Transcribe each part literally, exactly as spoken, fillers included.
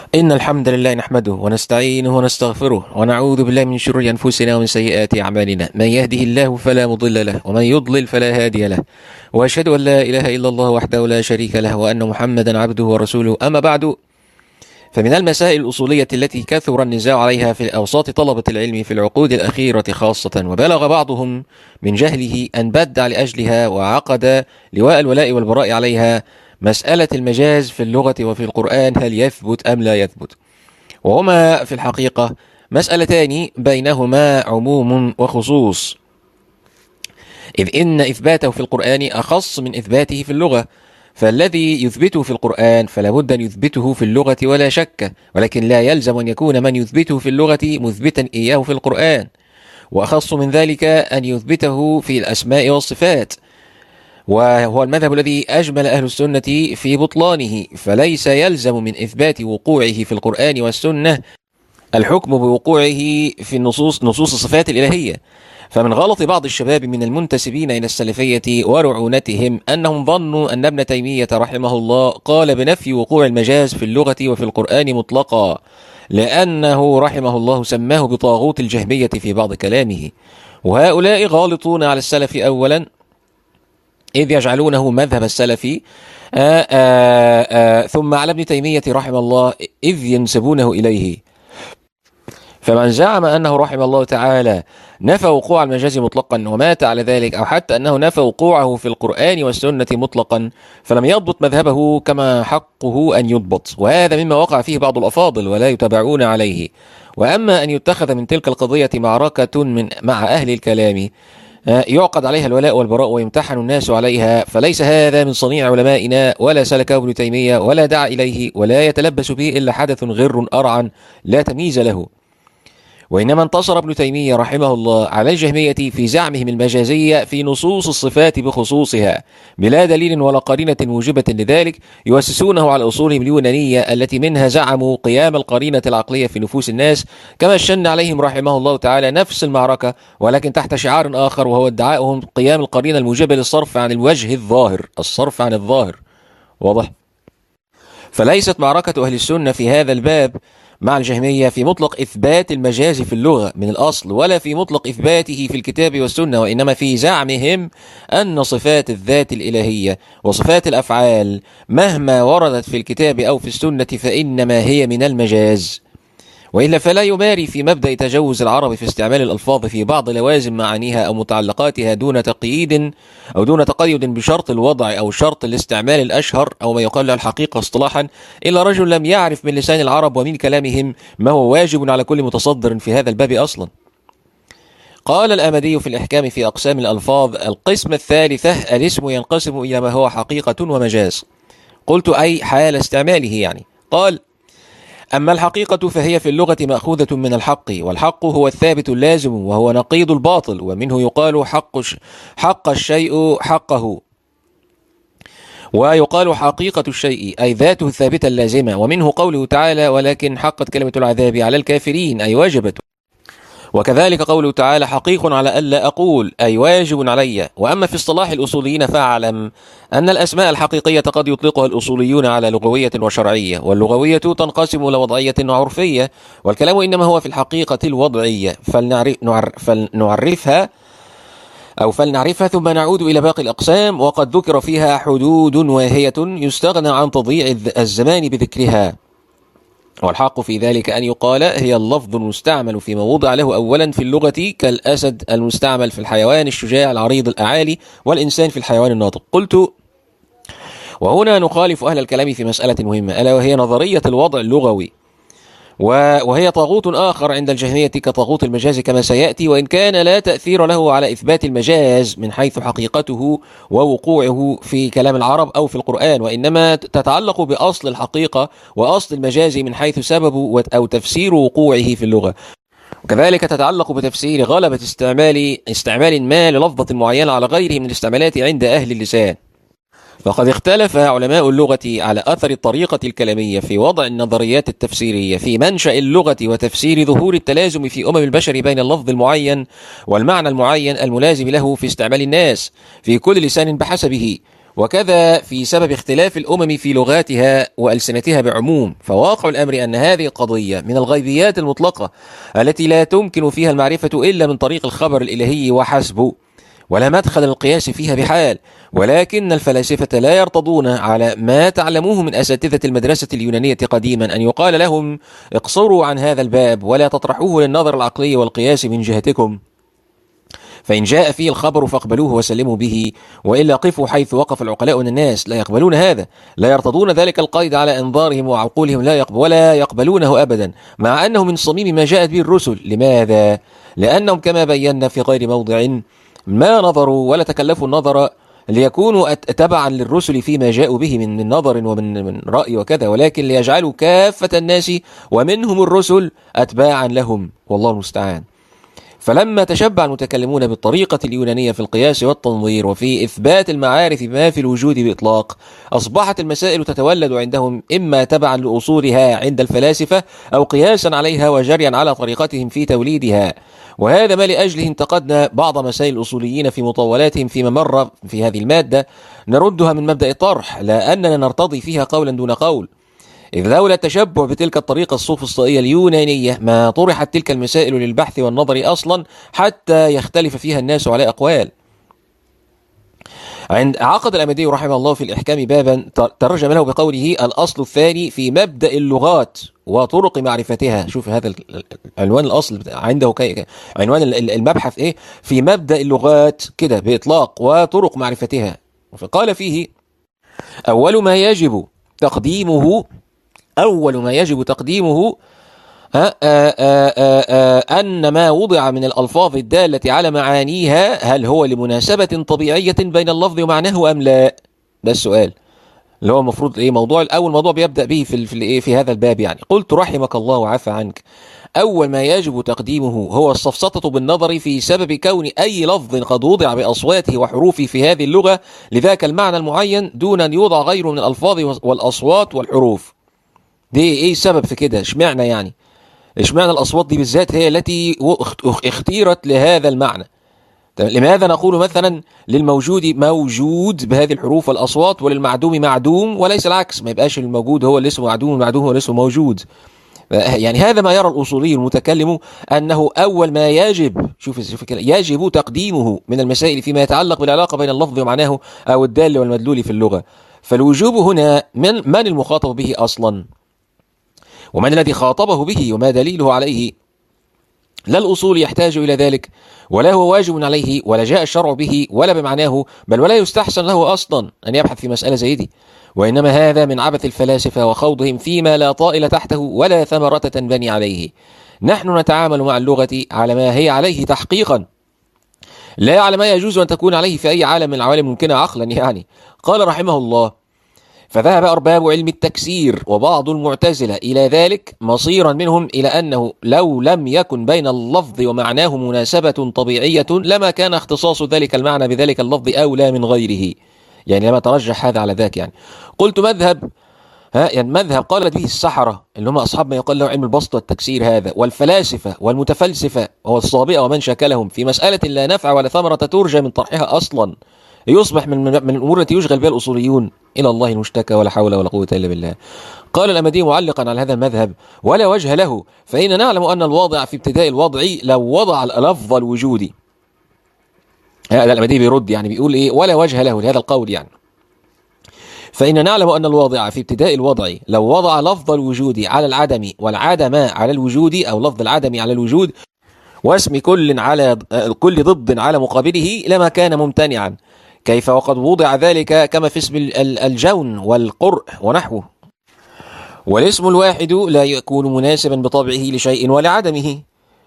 إن الحمد لله نحمده ونستعينه ونستغفره ونعوذ بالله من شرور أنفسنا ومن سيئات أعمالنا. من يهده الله فلا مضل له ومن يضلل فلا هادي له، وأشهد أن لا إله إلا الله وحده لا شريك له وأن محمدا عبده ورسوله. أما بعد، فمن المسائل الأصولية التي كثر النزاع عليها في أوساط طلبة العلم في العقود الأخيرة خاصة، وبلغ بعضهم من جهله أن بدع لأجلها وعقد لواء الولاء والبراء عليها، مسألة المجاز في اللغة وفي القرآن، هل يثبت أم لا يثبت؟ وهما في الحقيقة مسألتان بينهما عموم وخصوص، إذ إن إثباته في القرآن أخص من إثباته في اللغة، فالذي يثبته في القرآن فلا بد أن يثبته في اللغة ولا شك، ولكن لا يلزم أن يكون من يثبته في اللغة مثبتا إياه في القرآن. وأخص من ذلك أن يثبته في الأسماء والصفات، وهو المذهب الذي أجمل أهل السنة في بطلانه، فليس يلزم من إثبات وقوعه في القرآن والسنة الحكم بوقوعه في النصوص نصوص الصفات الإلهية. فمن غلط بعض الشباب من المنتسبين إلى السلفية ورعونتهم أنهم ظنوا أن ابن تيمية رحمه الله قال بنفي وقوع المجاز في اللغة وفي القرآن مطلقا، لأنه رحمه الله سماه بطاغوت الجهمية في بعض كلامه. وهؤلاء غالطون على السلف أولا، إذ يجعلونه مذهب السلف، آآ آآ ثم على ابن تيمية رحمه الله إذ ينسبونه إليه. فمن زعم أنه رحمه الله تعالى نفى وقوع المجاز مطلقا ومات على ذلك، أو حتى أنه نفى وقوعه في القرآن والسنة مطلقا، فلم يضبط مذهبه كما حقه أن يضبط، وهذا مما وقع فيه بعض الأفاضل ولا يتبعون عليه. وأما أن يتخذ من تلك القضية معركة من مع أهل الكلام يعقد عليها الولاء والبراء ويمتحن الناس عليها، فليس هذا من صنيع علمائنا ولا سلكه ابن تيمية ولا دعا إليه، ولا يتلبس به إلا حدث غر أرعن لا تمييز له. وإنما انتصر ابن تيمية رحمه الله على الجهمية في زعمهم المجازية في نصوص الصفات بخصوصها بلا دليل ولا قرينة موجبة لذلك، يؤسسونه على أصولهم اليونانية التي منها زعموا قيام القرينة العقلية في نفوس الناس، كما شن عليهم رحمه الله تعالى نفس المعركة، ولكن تحت شعار آخر، وهو ادعائهم قيام القرينة الموجبة للصرف عن الوجه الظاهر، الصرف عن الظاهر. واضح؟ فليست معركة أهل السنة في هذا الباب مع الجهمية في مطلق إثبات المجاز في اللغة من الأصل، ولا في مطلق إثباته في الكتاب والسنة، وإنما في زعمهم أن صفات الذات الإلهية وصفات الأفعال مهما وردت في الكتاب أو في السنة فإنما هي من المجاز، وإلا فلا يماري في مبدأ تجوز العرب في استعمال الألفاظ في بعض لوازم معانيها أو متعلقاتها دون تقييد أو دون تقيد بشرط الوضع أو شرط الاستعمال الأشهر أو ما يقال له الحقيقة اصطلاحا، إلا رجل لم يعرف من لسان العرب ومن كلامهم ما هو واجب على كل متصدر في هذا الباب أصلا. قال الآمدي في الإحكام في أقسام الألفاظ: القسم الثالثة الاسم ينقسم إلى ما هو حقيقة ومجاز. قلت أي حال استعماله يعني. قال: أما الحقيقة فهي في اللغة مأخوذة من الحق، والحق هو الثابت اللازم وهو نقيض الباطل، ومنه يقال حق حق الشيء حقه، ويقال حقيقة الشيء أي ذاته الثابتة اللازمة، ومنه قوله تعالى: ولكن حقت كلمة العذاب على الكافرين أي وجبت. وكذلك قوله تعالى: حقيق على ألا أقول أي واجب علي. وأما في اصطلاح الأصوليين فاعلم أن الأسماء الحقيقية قد يطلقها الأصوليون على لغوية وشرعية، واللغوية تنقسم إلى وضعية وعرفية، والكلام إنما هو في الحقيقة الوضعية، فلنعرفها أو فلنعرفها ثم نعود إلى باقي الأقسام. وقد ذكر فيها حدود واهية يستغنى عن تضييع الزمان بذكرها، والحق في ذلك أن يقال هي اللفظ المستعمل فيما وضع له أولا في اللغة، كالأسد المستعمل في الحيوان الشجاع العريض الأعالي، والإنسان في الحيوان الناطق. قلت: وهنا نخالف أهل الكلام في مسألة مهمة، ألا وهي نظرية الوضع اللغوي، وهي طاغوت آخر عند الجهمية كطاغوت المجاز كما سيأتي، وإن كان لا تأثير له على إثبات المجاز من حيث حقيقته ووقوعه في كلام العرب أو في القرآن، وإنما تتعلق بأصل الحقيقة وأصل المجاز من حيث سبب أو تفسير وقوعه في اللغة، وكذلك تتعلق بتفسير غلبة استعمال استعمال ما للفظة معينة على غيره من الاستعمالات عند أهل اللسان. فقد اختلف علماء اللغة على أثر الطريقة الكلامية في وضع النظريات التفسيرية في منشأ اللغة وتفسير ظهور التلازم في أمم البشر بين اللفظ المعين والمعنى المعين الملازم له في استعمال الناس في كل لسان بحسبه، وكذا في سبب اختلاف الأمم في لغاتها وألسنتها بعموم. فواقع الأمر أن هذه قضية من الغيبيات المطلقة التي لا تمكن فيها المعرفة إلا من طريق الخبر الإلهي وحسب، ولا مدخل القياس فيها بحال. ولكن الفلاسفة لا يرتضون على ما تعلموه من أساتذة المدرسة اليونانية قديما أن يقال لهم اقصروا عن هذا الباب ولا تطرحوه للنظر العقلي والقياس من جهتكم، فإن جاء فيه الخبر فاقبلوه وسلموا به، وإلا قفوا حيث وقف العقلاء من الناس. لا يقبلون هذا، لا يرتضون ذلك القيد على أنظارهم وعقولهم، لا يقبل ولا يقبلونه أبدا، مع أنه من صميم ما جاءت به الرسل. لماذا؟ لأنهم كما بينا في غير موضع ما نظروا ولا تكلفوا النظر ليكونوا تبعا للرسل فيما جاءوا به من من نظر ومن من رأي وكذا، ولكن ليجعلوا كافة الناس ومنهم الرسل أتباعا لهم، والله المستعان. فلما تشبع المتكلمون بالطريقة اليونانية في القياس والتنظير وفي إثبات المعارف ما في الوجود بإطلاق، أصبحت المسائل تتولد عندهم إما تبعا لأصولها عند الفلاسفة أو قياسا عليها وجريا على طريقتهم في توليدها. وهذا ما لأجله انتقدنا بعض مسائل الأصوليين في مطولاتهم فيما مر في هذه المادة، نردها من مبدأ الطرح، لا أننا نرتضي فيها قولا دون قول، إذ لولا التشبع بتلك الطريقة السوفسطائية اليونانية ما طرحت تلك المسائل للبحث والنظر أصلا حتى يختلف فيها الناس على أقوال. عند عقد الأمدي رحمه الله في الإحكام بابا ترجم له بقوله الأصل الثاني في مبدأ اللغات وطرق معرفتها. شوف هذا العنوان، الأصل عنده كي عنوان المبحث إيه؟ في مبدأ اللغات كده بإطلاق وطرق معرفتها. فقال فيه أول ما يجب تقديمه أول ما يجب تقديمه آآ آآ آآ أن ما وضع من الألفاظ الدالة على معانيها هل هو لمناسبة طبيعية بين اللفظ ومعناه أم لا؟ ده السؤال اللي هو المفروض إيه موضوع الأول موضوع بيبدأ به في في إيه في هذا الباب. يعني قلت رحمك الله وعفى عنك، أول ما يجب تقديمه هو السفسطة بالنظر في سبب كون أي لفظ قد وضع بأصواته وحروفه في هذه اللغة لذاك المعنى المعين دون أن يوضع غيره من الألفاظ والأصوات والحروف. دي ايه السبب في كده؟ اشمعنى يعني اشمعنى الاصوات دي بالذات هي التي اختيرت لهذا المعنى؟ لماذا نقول مثلا للموجود موجود بهذه الحروف والاصوات وللمعدوم معدوم وليس العكس؟ ما يبقاش الموجود هو اللي اسمه معدوم والمعدوم هو اللي اسمه موجود. يعني هذا ما يرى الاصولي المتكلم انه اول ما يجب شوف شوف كده يجب تقديمه من المسائل فيما يتعلق بالعلاقه بين اللفظ ومعناه او الدال والمدلول في اللغه. فالوجوب هنا من من المخاطب به اصلا؟ ومن الذي خاطبه به وما دليله عليه؟ لا الأصول يحتاج إلى ذلك، ولا هو واجب عليه، ولا جاء الشرع به ولا بمعناه، بل ولا يستحسن له أصلا أن يبحث في مسألة زي دي. وإنما هذا من عبث الفلاسفة وخوضهم فيما لا طائل تحته ولا ثمرة تنبني عليه. نحن نتعامل مع اللغة على ما هي عليه تحقيقا، لا على ما يجوز أن تكون عليه في أي عالم من العوالم ممكنة عقلا. يعني قال رحمه الله فذهب أرباب علم التكسير وبعض المعتزلة إلى ذلك مصيرا منهم إلى أنه لو لم يكن بين اللفظ ومعناه مناسبة طبيعية لما كان اختصاص ذلك المعنى بذلك اللفظ أولى من غيره. يعني لما ترجح هذا على ذاك. يعني قلت مذهب ها يعني مذهب قالت به السحرة اللي هم أصحاب ما يقال له علم البسط والتكسير هذا، والفلاسفة والمتفلسفة والصابئة ومن شاكلهم في مسألة لا نفع ولا ثمرة ترجى من طرحها أصلا، يصبح من من الأمور التي يشغل بها الأصوليون. إلى الله المشتكى ولا حول ولا قوة إلا بالله. قال الأمدي معلقا على هذا المذهب ولا وجه له، فإن نعلم أن الواضع في ابتداء الوضع لو وضع اللفظ الوجودي. هذا الأمدي بيرد يعني بيقول إيه ولا وجه له لهذا القول. يعني فإن نعلم أن الواضع في ابتداء الوضع لو وضع لفظ الوجود على العدم والعدم على الوجود أو لفظ العدم على الوجود واسم كل على كل ضد على مقابله لما كان ممتنعا. كيف وقد وضع ذلك كما في اسم الجون والقرء ونحوه. والاسم الواحد لا يكون مناسبا بطبعه لشيء ولا عدمه.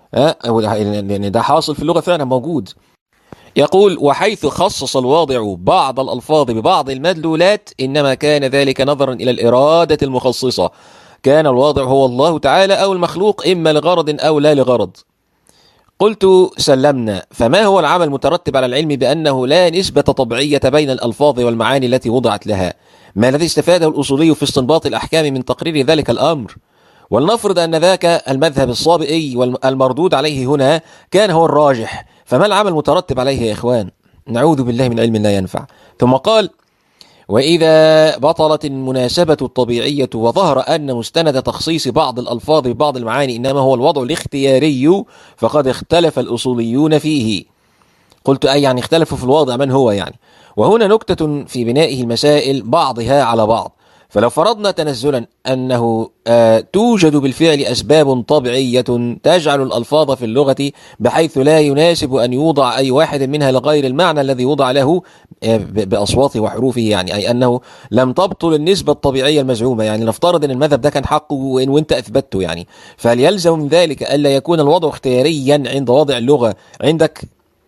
لأن ده حاصل في اللغة فعلا موجود. يقول وحيث خصص الواضع بعض الألفاظ ببعض المدلولات إنما كان ذلك نظرا إلى الإرادة المخصصة، كان الواضع هو الله تعالى أو المخلوق إما لغرض أو لا لغرض. قلت سلمنا، فما هو العمل المترتب على العلم بأنه لا نسبة طبيعية بين الألفاظ والمعاني التي وضعت لها؟ ما الذي استفاده الأصولي في استنباط الأحكام من تقرير ذلك الأمر؟ ولنفرض أن ذاك المذهب الصابئي والمردود عليه هنا كان هو الراجح، فما العمل المترتب عليه يا إخوان؟ نعوذ بالله من علم لا ينفع. ثم قال وإذا بطلت المناسبة الطبيعية وظهر أن مستند تخصيص بعض الألفاظ ببعض المعاني إنما هو الوضع الاختياري فقد اختلف الأصوليون فيه. قلت أي يعني اختلفوا في الوضع من هو يعني. وهنا نكتة في بنائه المسائل بعضها على بعض. فلو فرضنا تنزلا أنه آه توجد بالفعل أسباب طبيعية تجعل الألفاظ في اللغة بحيث لا يناسب أن يوضع أي واحد منها لغير المعنى الذي وضع له آه بأصواته وحروفه، يعني أي أنه لم تبطل النسبة الطبيعية المزعومة. يعني نفترض أن المذهب ده كان حقه وأنت أثبته، يعني فهل يلزم من ذلك ألا يكون الوضع اختياريا عند وضع اللغة عندك؟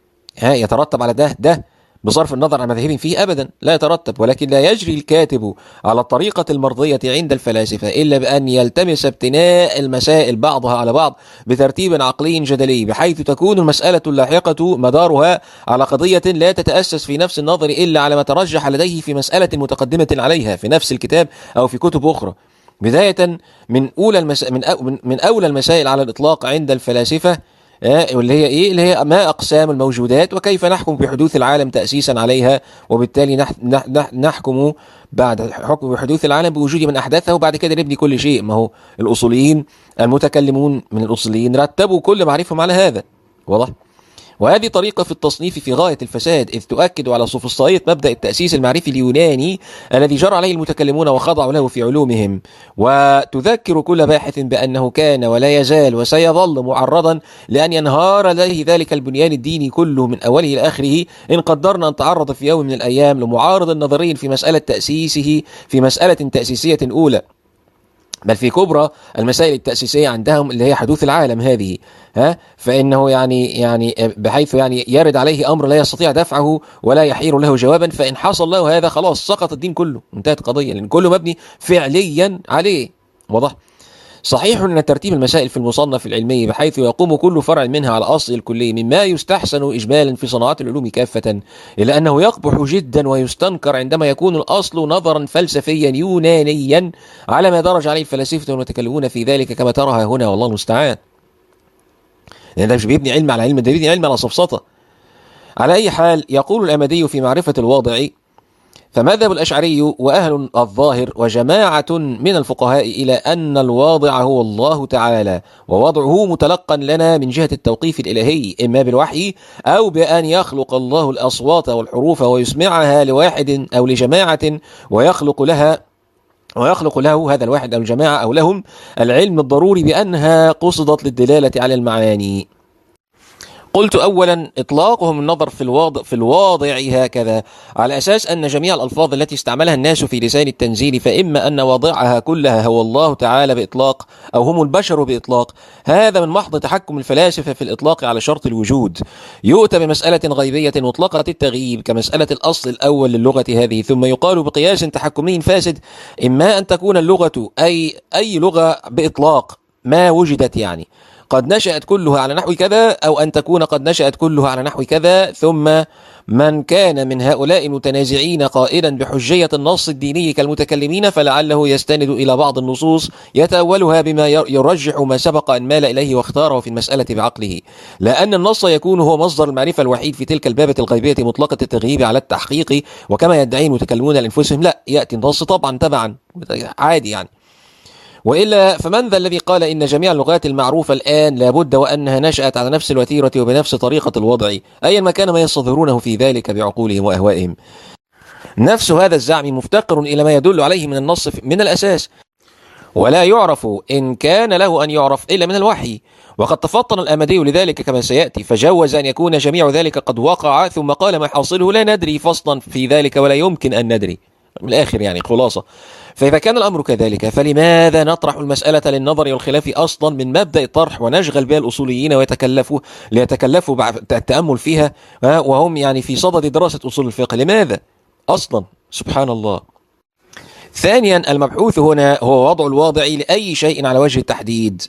ها يترتب على ده ده بصرف النظر عن مذاهبهم فيه؟ أبدا لا يترتب. ولكن لا يجري الكاتب على الطريقة المرضية عند الفلاسفة إلا بأن يلتمس ابتناء المسائل بعضها على بعض بترتيب عقلي جدلي، بحيث تكون المسألة اللاحقة مدارها على قضية لا تتأسس في نفس النظر إلا على ما ترجح لديه في مسألة متقدمة عليها في نفس الكتاب أو في كتب أخرى. بداية من أولى المس... من, أو... من أولى المسائل على الإطلاق عند الفلاسفة واللي هي ايه اللي هي ما اقسام الموجودات وكيف نحكم بحدوث العالم تاسيسا عليها، وبالتالي نح نح نحكم بعد حكم بحدوث العالم بوجود من احدثه، وبعد كده نبني كل شيء. ما هو الاصوليين المتكلمون من الاصوليين رتبوا كل معرفهم على هذا، واضح؟ وهذه طريقة في التصنيف في غاية الفساد، إذ تؤكد على سوفسطائية مبدأ التأسيس المعرفي اليوناني الذي جرى عليه المتكلمون وخضعوا له في علومهم، وتذكر كل باحث بأنه كان ولا يزال وسيظل معرضا لأن ينهار عليه ذلك البنيان الديني كله من أوله إلى آخره إن قدرنا أن تعرض في يوم من الأيام لمعارض نظري في مسألة تأسيسه في مسألة تأسيسية أولى، بل في كبرى المسائل التأسيسية عندهم اللي هي حدوث العالم هذه. ها فإنه يعني يعني بحيث يعني يرد عليه أمر لا يستطيع دفعه ولا يحير له جوابا، فإن حصل له هذا خلاص سقط الدين كله، انتهت القضية، لأن كله مبني فعليا عليه. واضح؟ صحيح أن ترتيب المسائل في المصنف العلمي بحيث يقوم كل فرع منها على أصل الكلي مما يستحسن إجمالا في صناعات العلوم كافة، إلا أنه يقبح جدا ويستنكر عندما يكون الأصل نظرا فلسفيا يونانيا على ما درج عليه الفلاسفة والمتكلمون في ذلك كما ترى هنا، والله المستعان. لأن ده مش بيبني علم على علم، ده بيبني علم على سفسطة. على أي حال، يقول الأمدي في معرفة الواضع: فمذهب الأشعري وأهل الظاهر وجماعة من الفقهاء إلى أن الواضع هو الله تعالى، ووضعه متلقا لنا من جهة التوقيف الإلهي إما بالوحي أو بأن يخلق الله الأصوات والحروف ويسمعها لواحد أو لجماعة ويخلق لها ويخلق له هذا الواحد أو الجماعة أو لهم العلم الضروري بأنها قصدت للدلالة على المعاني. قلت أولا: إطلاقهم النظر في الواضع في الواضع هكذا على أساس أن جميع الألفاظ التي استعملها الناس في لسان التنزيل فإما أن واضعها كلها هو الله تعالى بإطلاق أو هم البشر بإطلاق، هذا من محض تحكم الفلاسفة في الإطلاق على شرط الوجود. يؤتى بمسألة غيبية مطلقة التغييب كمسألة الأصل الأول للغة هذه، ثم يقال بقياس تحكمي فاسد: إما أن تكون اللغة أي أي لغة بإطلاق ما وجدت، يعني قد نشأت كلها على نحو كذا، أو أن تكون قد نشأت كلها على نحو كذا، ثم من كان من هؤلاء المتنازعين قائلا بحجية النص الديني كالمتكلمين فلعله يستند إلى بعض النصوص يتأولها بما يرجح ما سبق أن مال إليه واختاره في المسألة بعقله، لأن النص يكون هو مصدر المعرفة الوحيد في تلك البابة الغيبية مطلقة التغييب على التحقيق، وكما يدعي المتكلمون لأنفسهم لا يأتي النص طبعا تبعا عادي يعني. وإلا فمن ذا الذي قال إن جميع اللغات المعروفة الآن لابد وأنها نشأت على نفس الوتيرة وبنفس طريقة الوضع أيا ما كان ما يستظهرونه في ذلك بعقولهم وأهوائهم؟ نفس هذا الزعم مفتقر إلى ما يدل عليه من النص من الأساس، ولا يعرف إن كان له أن يعرف إلا من الوحي. وقد تفطن الأمدي لذلك كما سيأتي، فجوز أن يكون جميع ذلك قد وقع ثم قال ما حاصله لا ندري فصلا في ذلك ولا يمكن أن ندري، من الآخر يعني خلاصة. فإذا كان الأمر كذلك فلماذا نطرح المسألة للنظر والخلاف أصلا من مبدأ الطرح ونشغل بها الأصوليين ويتكلفوا ليتكلفوا بعد التأمل فيها وهم يعني في صدد دراسة أصول الفقه؟ لماذا أصلا؟ سبحان الله. ثانيا، المبحوث هنا هو وضع الواضع لأي شيء على وجه التحديد،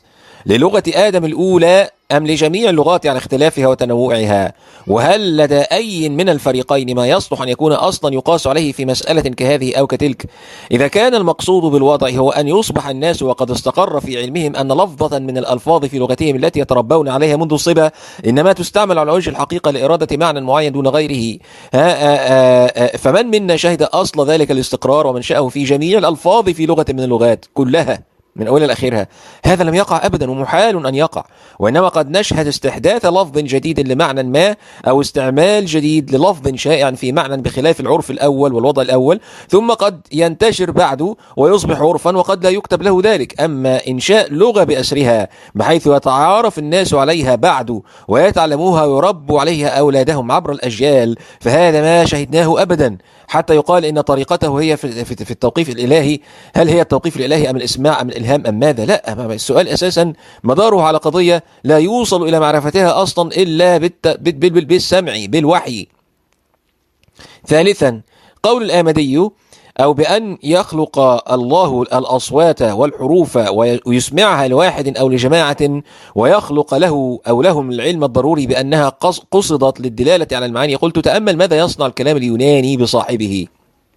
للغة آدم الأولى أم لجميع اللغات على اختلافها وتنوعها؟ وهل لدى أي من الفريقين ما يصلح أن يكون أصلا يقاس عليه في مسألة كهذه أو كتلك؟ إذا كان المقصود بالوضع هو أن يصبح الناس وقد استقر في علمهم أن لفظة من الألفاظ في لغتهم التي يتربون عليها منذ الصبا إنما تستعمل على وجه الحقيقة لإرادة معنى معين دون غيره، فمن منا شهد أصل ذلك الاستقرار ومنشأه في جميع الألفاظ في لغة من اللغات كلها من أولها لآخرها؟ هذا لم يقع أبدا ومحال أن يقع، وإنما قد نشهد استحداث لفظ جديد لمعنى ما أو استعمال جديد للفظ شائع في معنى بخلاف العرف الأول والوضع الأول، ثم قد ينتشر بعده ويصبح عرفا وقد لا يكتب له ذلك. أما إنشاء لغة بأسرها بحيث يتعارف الناس عليها بعد ويتعلموها ويربوا عليها أولادهم عبر الأجيال، فهذا ما شهدناه أبدا، حتى يقال إن طريقته هي في التوقيف الإلهي. هل هي التوقيف الإلهي أم الإسماع أم الإلهام أم ماذا؟ لا، السؤال أساسا مداره على قضية لا يوصل إلى معرفتها أصلا إلا بالسمع بالوحي. ثالثا، قول الآمدي أو بأن يخلق الله الأصوات والحروف ويسمعها لواحد أو لجماعة ويخلق له أو لهم العلم الضروري بأنها قصدت للدلالة على المعاني. قلت تأمل ماذا يصنع الكلام اليوناني بصاحبه.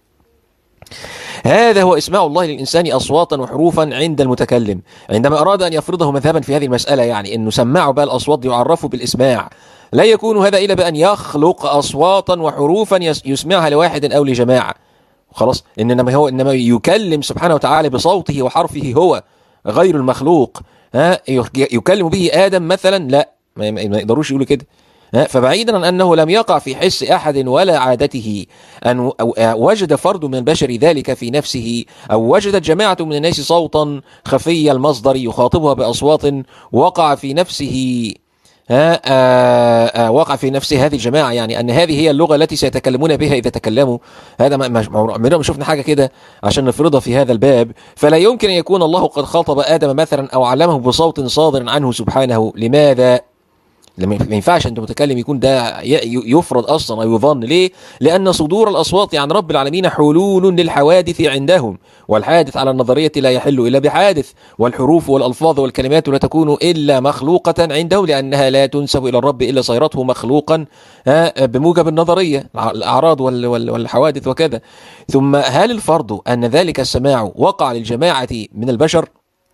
هذا هو إسماع الله للإنسان أصواتا وحروفا عند المتكلم عندما أراد أن يفرضه مذهبا في هذه المسألة، يعني أنه سمعوا بقى الأصوات يعرفوا بالإسماع. لا يكون هذا إلا بأن يخلق أصواتا وحروفا يسمعها لواحد أو لجماعة، خلاص. إنما هو إنما يكلم سبحانه وتعالى بصوته وحرفه هو غير المخلوق. ها يكلم به آدم مثلا؟ لا، ما يقدروش يقولوا كده. فبعيدا عن أنه لم يقع في حس أحد ولا عادته أن وجد فرد من البشر ذلك في نفسه، أو وجدت جماعة من الناس صوتا خفي المصدر يخاطبها بأصوات وقع في نفسه ها آآ آآ وقع في نفس هذه الجماعة، يعني أن هذه هي اللغة التي سيتكلمون بها إذا تكلموا. هذا ما ما شفنا حاجة كده عشان نفرضها في هذا الباب. فلا يمكن أن يكون الله قد خاطب آدم مثلا أو علمه بصوت صادر عنه سبحانه. لماذا؟ ما ينفعش أنت متكلم يكون ده يفرض أصلا أو يظن. ليه؟ لأن صدور الأصوات عن رب العالمين حلول للحوادث عندهم، والحادث على النظرية لا يحل إلا بحادث، والحروف والألفاظ والكلمات لا تكون إلا مخلوقة عندهم لأنها لا تنسب إلى الرب إلا صيرته مخلوقا بموجب النظرية الأعراض والحوادث وكذا. ثم هل الفرض أن ذلك السماع وقع للجماعة من البشر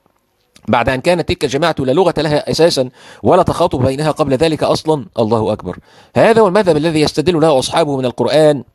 بعد أن كانت تلك الجماعة لا لغة لها أساسا ولا تخاطب بينها قبل ذلك أصلا؟ الله أكبر. هذا هو المذهب الذي يستدل له أصحابه من القرآن،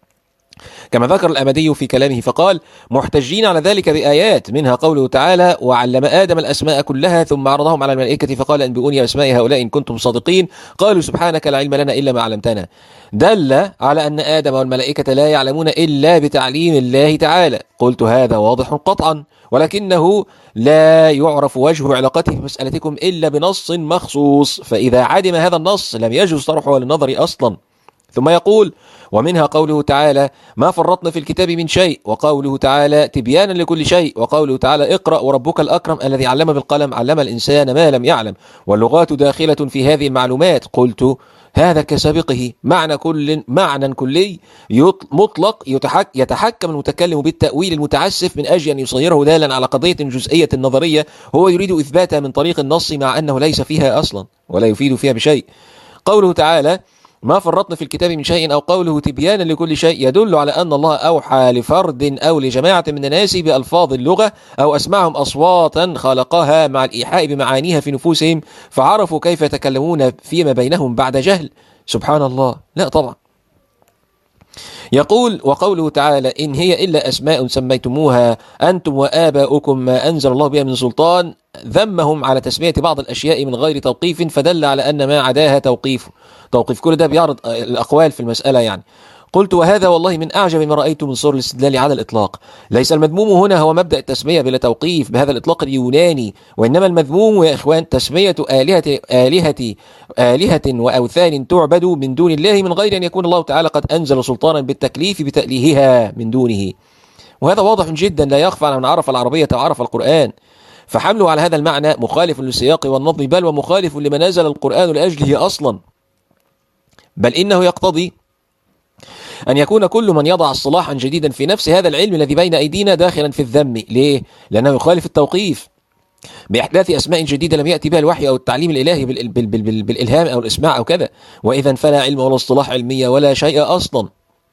كما ذكر الأمدي في كلامه فقال: محتجين على ذلك بآيات، منها قوله تعالى: وعلم آدم الأسماء كلها ثم عرضهم على الملائكة فقال أنبئوني بأسماء هؤلاء إن كنتم صادقين قالوا سبحانك لا علم لنا إلا ما علمتنا. دل على أن آدم والملائكة لا يعلمون إلا بتعليم الله تعالى. قلت هذا واضح قطعا، ولكنه لا يعرف وجه علاقته بمسألتكم إلا بنص مخصوص، فإذا عدم هذا النص لم يجوز طرحه للنظر أصلا. ثم يقول: ومنها قوله تعالى: ما فرطنا في الكتاب من شيء، وقوله تعالى: تبيانا لكل شيء، وقوله تعالى: اقرأ وربك الأكرم الذي علم بالقلم علم الإنسان ما لم يعلم، واللغات داخلة في هذه المعلومات. قلت هذا كسابقه، معنى كل معنى كلي مطلق يتحك يتحكم المتكلم بالتأويل المتعسف من أجل أن يصيره دالا على قضية جزئية نظرية هو يريد إثباتها من طريق النص مع أنه ليس فيها أصلا ولا يفيد فيها بشيء. قوله تعالى: ما فرطنا في الكتاب من شيء، أو قوله تبيانا لكل شيء، يدل على أن الله أوحى لفرد أو لجماعة من الناس بألفاظ اللغة أو أسمعهم أصواتا خلقها مع الإيحاء بمعانيها في نفوسهم فعرفوا كيف يتكلمون فيما بينهم بعد جهل. سبحان الله، لا طبعا. يقول: وقوله تعالى: إن هي إلا أسماء سميتموها أنتم وآباؤكم ما أنزل الله بها من سلطان، ذمهم على تسمية بعض الأشياء من غير توقيف، فدل على أن ما عداها توقيف. توقيف كل ده بيعرض الأقوال في المسألة يعني. قلت: وهذا والله من أعجب ما رأيت من صور الاستدلال على الإطلاق. ليس المذموم هنا هو مبدأ التسمية بلا توقيف بهذا الإطلاق اليوناني، وإنما المذموم يا إخوان تسمية آلهة آلهة آلهة وأوثان تعبد من دون الله من غير أن يكون الله تعالى قد أنزل سلطانا بالتكليف بتأليهها من دونه. وهذا واضح جدا لا يخفى على من عرف العربية وعرف القرآن، فحمله على هذا المعنى مخالف للسياق والنظم، بل ومخالف لما نزل القرآن لأجله أصلا. بل إنه يقتضي أن يكون كل من يضع اصطلاحا جديدا في نفس هذا العلم الذي بين أيدينا داخلا في الذم. ليه؟ لأنه يخالف التوقيف. بإحداث أسماء جديدة لم يأتي بها الوحي أو التعليم الإلهي بال بال بال بال بالإلهام أو الإسماع أو كذا، وإذا فلا علم ولا اصطلاح علمية ولا شيء أصلا.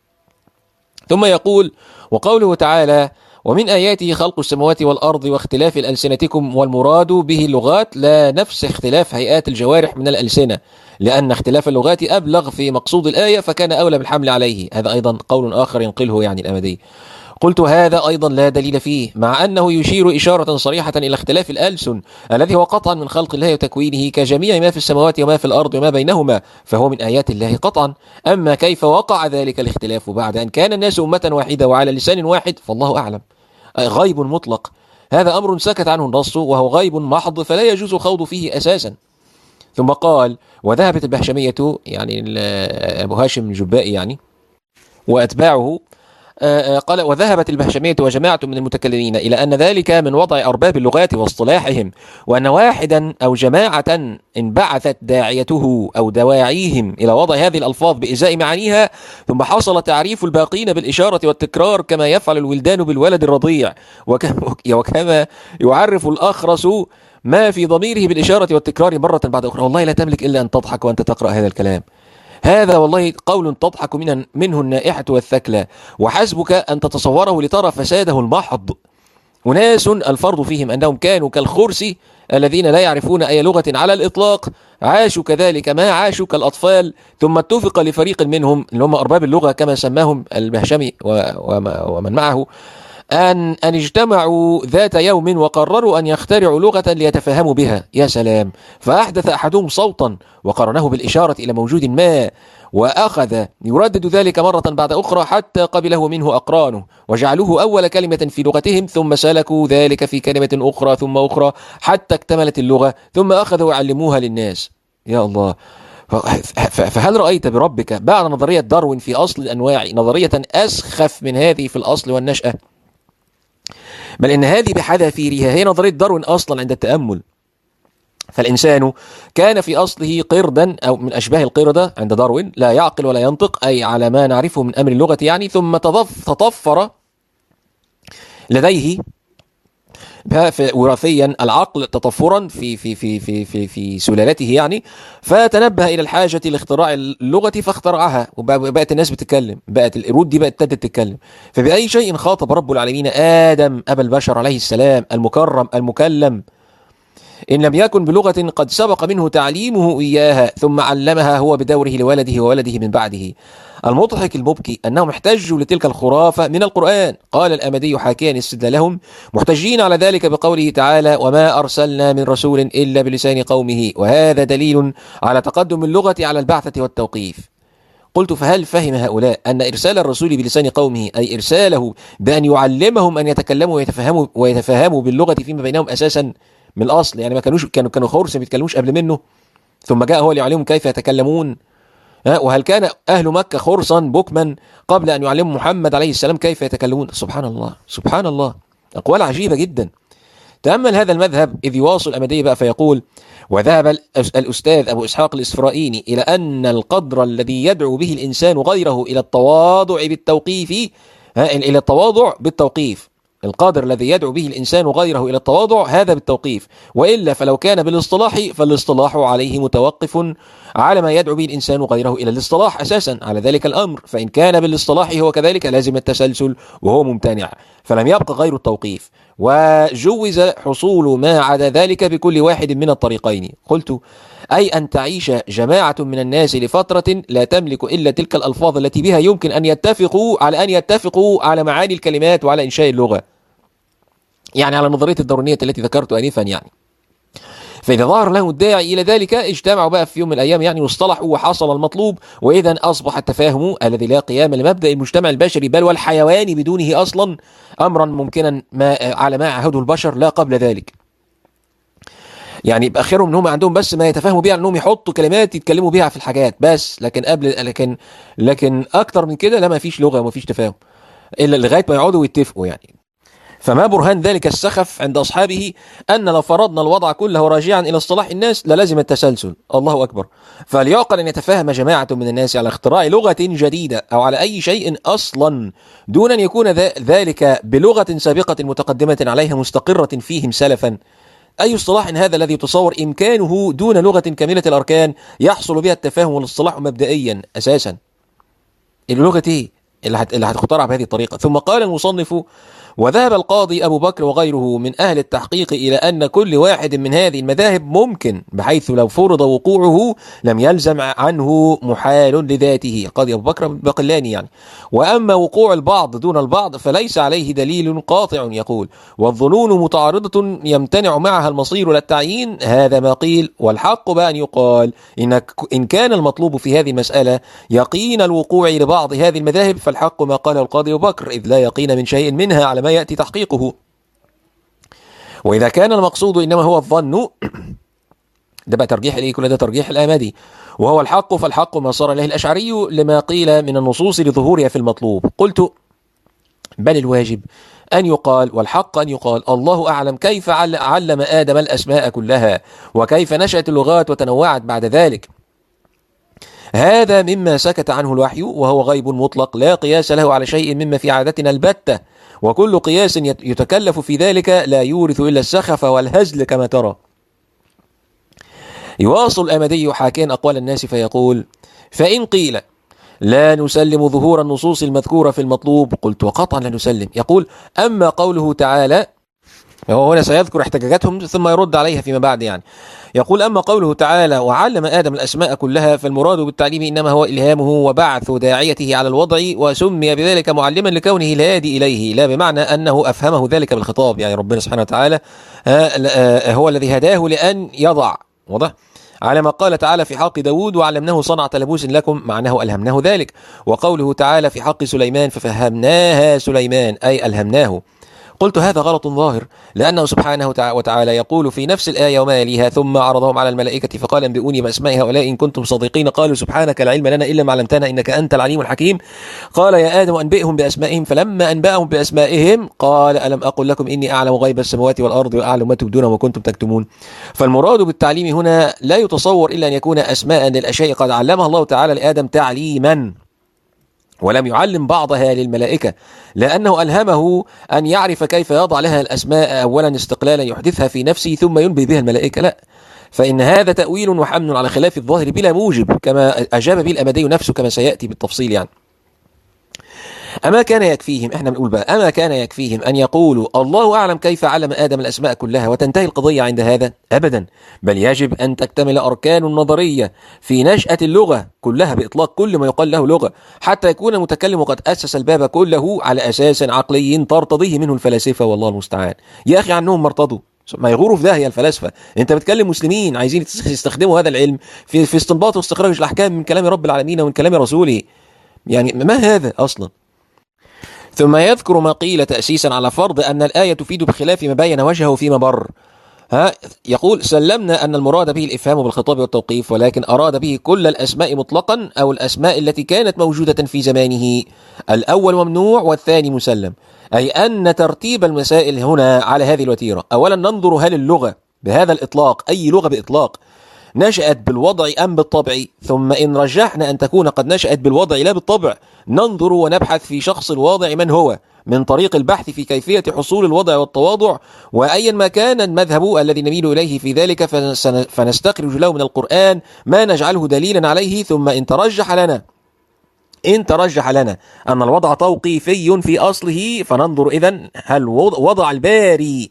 ثم يقول: وقوله تعالى: ومن آياته خلق السماوات والأرض واختلاف ألسنتكم، والمراد به اللغات لا نفس اختلاف هيئات الجوارح من الألسنة، لأن اختلاف اللغات أبلغ في مقصود الآية فكان أولى بالحمل عليه. هذا أيضا قول آخر ينقله يعني الأمدي. قلت: هذا أيضا لا دليل فيه، مع أنه يشير إشارة صريحة إلى اختلاف الألسن الذي هو قطعا من خلق الله وتكوينه كجميع ما في السماوات وما في الأرض وما بينهما، فهو من آيات الله قطعا. أما كيف وقع ذلك الاختلاف بعد أن كان الناس أمة واحدة وعلى لسان واحد فالله أعلم. غيب مطلق، هذا أمر سكت عنه النص وهو غيب محض فلا يجوز الخوض فيه أساسا. ثم قال: وذهبت البهشمية، يعني أبو هاشم الجبائي يعني وأتباعه، قال: وذهبت البهشمية وجماعة من المتكلمين إلى أن ذلك من وضع أرباب اللغات واصطلاحهم، وأن واحدا أو جماعة انبعثت داعيته أو دواعيهم إلى وضع هذه الألفاظ بإزاء معانيها، ثم حصل تعريف الباقين بالإشارة والتكرار كما يفعل الولدان بالولد الرضيع، وكما يعرف الأخرس ما في ضميره بالإشارة والتكرار مرة بعد أخرى. والله لا تملك إلا أن تضحك وأنت تقرأ هذا الكلام. هذا والله قول تضحك منه النائحة والثكلى، وحسبك أن تتصوره لترى فساده المحض. أناس الفرض فيهم أنهم كانوا كالخرس الذين لا يعرفون أي لغة على الإطلاق، عاشوا كذلك ما عاشوا كالأطفال، ثم اتفق لفريق منهم اللي هم أرباب اللغة كما سماهم البهشمي ومن معه أن أن اجتمعوا ذات يوم وقرروا أن يخترعوا لغة ليتفهموا بها. يا سلام! فأحدث أحدهم صوتا وقرنه بالإشارة إلى موجود ما، وأخذ يردد ذلك مرة بعد أخرى حتى قبله منه أقرانه، وجعلوه أول كلمة في لغتهم، ثم سلكوا ذلك في كلمة أخرى ثم أخرى حتى اكتملت اللغة، ثم أخذوا يعلموها للناس. يا الله! فهل رأيت بربك بعد نظرية داروين في أصل الأنواع نظرية أسخف من هذه في الأصل والنشأة؟ بل إن هذه بحذافيرها هي نظرية داروين أصلا عند التأمل. فالإنسان كان في أصله قردا أو من أشباه القردة عند داروين، لا يعقل ولا ينطق، أي على ما نعرفه من أمر اللغة يعني، ثم تطفر لديه وراثيا العقل تطفرا في في في في في في سلالته يعني، فتنبه الى الحاجه لاختراع اللغه فاخترعها، وبقت الناس بتتكلم، بقت القرود دي بقت ابتدت تتكلم. فباي شيء خاطب رب العالمين ادم ابا البشر عليه السلام المكرم المكلم إن لم يكن بلغة قد سبق منه تعليمه إياها ثم علمها هو بدوره لولده وولده من بعده؟ المضحك المبكي أنهم احتجوا لتلك الخرافة من القرآن. قال الأمدي حاكيا استدلالهم محتجين على ذلك بقوله تعالى: وما أرسلنا من رسول إلا بلسان قومه، وهذا دليل على تقدم اللغة على البعثة والتوقيف. قلت: فهل فهم هؤلاء أن إرسال الرسول بلسان قومه أي إرساله بأن يعلمهم أن يتكلموا ويتفهموا, ويتفهموا باللغة فيما بينهم أساسا من الأصل؟ يعني ما كانوش كانوا كانوا خرس ما بيتكلموش قبل منه، ثم جاء هو اللي يعلمهم كيف يتكلمون. وهل كان أهل مكة خرسا بكما قبل أن يعلموا محمد عليه السلام كيف يتكلمون؟ سبحان الله سبحان الله، أقوال عجيبة جدا. تأمل هذا المذهب إذ يواصل أمدي بقى فيقول: وذهب الأستاذ أبو إسحاق الإسفرائيني إلى أن القدر الذي يدعو به الإنسان غيره إلى التواضع بالتوقيف إلى التواضع بالتوقيف القادر الذي يدعو به الإنسان غيره إلى التواضع هذا بالتوقيف، وإلا فلو كان بالاصطلاح فالاصطلاح عليه متوقف على ما يدعو به الإنسان غيره إلى الاصطلاح أساسا على ذلك الأمر، فإن كان بالاصطلاح هو كذلك لازم التسلسل وهو ممتنع، فلم يبق غير التوقيف، وجوز حصول ما عدا ذلك بكل واحد من الطريقين. قلت: أي أن تعيش جماعة من الناس لفترة لا تملك إلا تلك الألفاظ التي بها يمكن أن يتفقوا على أن يتفقوا على معاني الكلمات وعلى إنشاء اللغة، يعني على نظرية الدارونية التي ذكرت آنفا يعني. فإذا ظهر لهم الداعي إلى ذلك اجتمعوا بقى في يوم من الأيام يعني واصطلحوا وحصل المطلوب، وإذا أصبح التفاهم الذي لا قيام لمبدأ المجتمع البشري بل والحيواني بدونه أصلا أمرا ممكنا ما على ما عهده البشر لا قبل ذلك. يعني بآخرهم إنهم عندهم بس ما يتفاهموا بها أنهم يحطوا كلمات يتكلموا بها في الحاجات بس، لكن قبل لكن لكن أكتر من كده لا، ما فيش لغة وما فيش تفاهم إلا لغاية ما يقعدوا ويتفقوا يعني. فما برهان ذلك السخف عند أصحابه أن لو فرضنا الوضع كله راجعا إلى اصطلاح الناس للازم التسلسل. الله أكبر. فليعقل أن يتفاهم جماعة من الناس على اختراع لغة جديدة أو على أي شيء أصلا دون أن يكون ذلك بلغة سابقة متقدمة عليها مستقرة فيهم سلفا. أي اصطلاح هذا الذي يتصور إمكانه دون لغة كاملة الأركان يحصل بها التفاهم والاصطلاح مبدئيا أساسا؟ اللغة إيه اللي هتخترع بهذه الطريقة؟ ثم قال المصنف: وذهب القاضي أبو بكر وغيره من أهل التحقيق إلى أن كل واحد من هذه المذاهب ممكن، بحيث لو فرض وقوعه لم يلزم عنه محال لذاته. قاضي أبو بكر بقلاني يعني. وأما وقوع البعض دون البعض فليس عليه دليل قاطع. يقول: والظنون متعارضة يمتنع معها المصير إلى التعيين، هذا ما قيل. والحق بأن يقال إن إن كان المطلوب في هذه المسألة يقين الوقوع لبعض هذه المذاهب، فالحق ما قاله القاضي أبو بكر، إذ لا يقين من شيء منها على ما يأتي تحقيقه. وإذا كان المقصود إنما هو الظن، ده بقى ترجيح إليه، كل ده ترجيح الآمدي، وهو الحق، فالحق ما صار له الأشعري لما قيل من النصوص لظهورها في المطلوب. قلت: بل الواجب أن يقال، والحق أن يقال: الله أعلم كيف علم آدم الأسماء كلها، وكيف نشأت اللغات وتنوعت بعد ذلك. هذا مما سكت عنه الوحي، وهو غيب مطلق لا قياس له على شيء مما في عادتنا البتة، وكل قياس يتكلف في ذلك لا يورث إلا السخف والهزل كما ترى. يواصل الآمدي حاكيا أقوال الناس فيقول: فإن قيل لا نسلم ظهور النصوص المذكورة في المطلوب، قلت: وقطعا لا نسلم. يقول: أما قوله تعالى، هو هنا سيذكر احتجاجاتهم ثم يرد عليها فيما بعد يعني. يقول: أما قوله تعالى وعلم آدم الأسماء كلها، فالمراد بالتعليم إنما هو إلهامه وبعث داعيته على الوضع، وسمي بذلك معلما لكونه الهادي إليه، لا بمعنى أنه أفهمه ذلك بالخطاب. يعني ربنا سبحانه وتعالى هو الذي هداه لأن يضع وضع على ما قال تعالى في حق داود: وعلمناه صنعة لبوس لكم، معناه ألهمناه ذلك. وقوله تعالى في حق سليمان: ففهمناها سليمان، أي ألهمناه. قلت: هذا غلط ظاهر، لأنه سبحانه وتعالى يقول في نفس الآية وما يليها: ثم عرضهم على الملائكة فقال انبئوني بأسماء هؤلاء إن كنتم صادقين، قالوا سبحانك لا علم لنا إلا ما علمتنا إنك أنت العليم الحكيم. قال: يا آدم أنبئهم بأسمائهم، فلما أنبأهم بأسمائهم قال: ألم أقل لكم إني أعلم غيب السماوات والأرض وأعلم ما تبدون وما كنتم تكتمون. فالمراد بالتعليم هنا لا يتصور إلا أن يكون أسماء للأشياء قد علمها الله تعالى لآدم تعليما، ولم يعلم بعضها للملائكة، لأنه ألهمه أن يعرف كيف يضع لها الأسماء أولا استقلالا يحدثها في نفسه ثم ينبئ بها الملائكة. لا، فإن هذا تأويل وحمل على خلاف الظاهر بلا موجب، كما أجاب به الأمدي نفسه كما سيأتي بالتفصيل يعني. أما كان يكفيهم، احنا بنقول بقى، أما كان يكفيهم أن يقولوا الله أعلم كيف علم آدم الأسماء كلها وتنتهي القضية عند هذا؟ أبدا، بل يجب أن تكتمل أركان النظرية في نشأة اللغة كلها بإطلاق كل ما يقال له لغة، حتى يكون المتكلم قد أسس الباب كله على أساس عقلي ترتضيه منه الفلاسفة، والله المستعان. يا أخي عنهم مرتضوا، ما يغوروا في داهية الفلاسفة. انت بتكلم مسلمين عايزين يستخدموا هذا العلم في في استنباط واستخراج الأحكام من كلام رب العالمين ومن كلام رسوله. يعني ما هذا أصلا؟ ثم يذكر ما قيل تأسيسا على فرض أن الآية تفيد بخلاف ما بين وجهه فيما بر. ها يقول: سلمنا أن المراد به الإفهام بالخطاب والتوقيف، ولكن أراد به كل الأسماء مطلقا أو الأسماء التي كانت موجودة في زمانه، الأول ممنوع والثاني مسلم، أي أن ترتيب المسائل هنا على هذه الوتيرة. أولا ننظر هل اللغة بهذا الإطلاق، أي لغة بإطلاق، نشأت بالوضع أم بالطبع، ثم إن رجحنا أن تكون قد نشأت بالوضع لا بالطبع، ننظر ونبحث في شخص الواضع من هو، من طريق البحث في كيفية حصول الوضع والتواضع، وأيا ما كان المذهب الذي نميل إليه في ذلك فنستخرج له من القرآن ما نجعله دليلا عليه. ثم إن ترجح لنا إن ترجح لنا أن الوضع توقيفي في أصله، فننظر إذن هل وضع الباري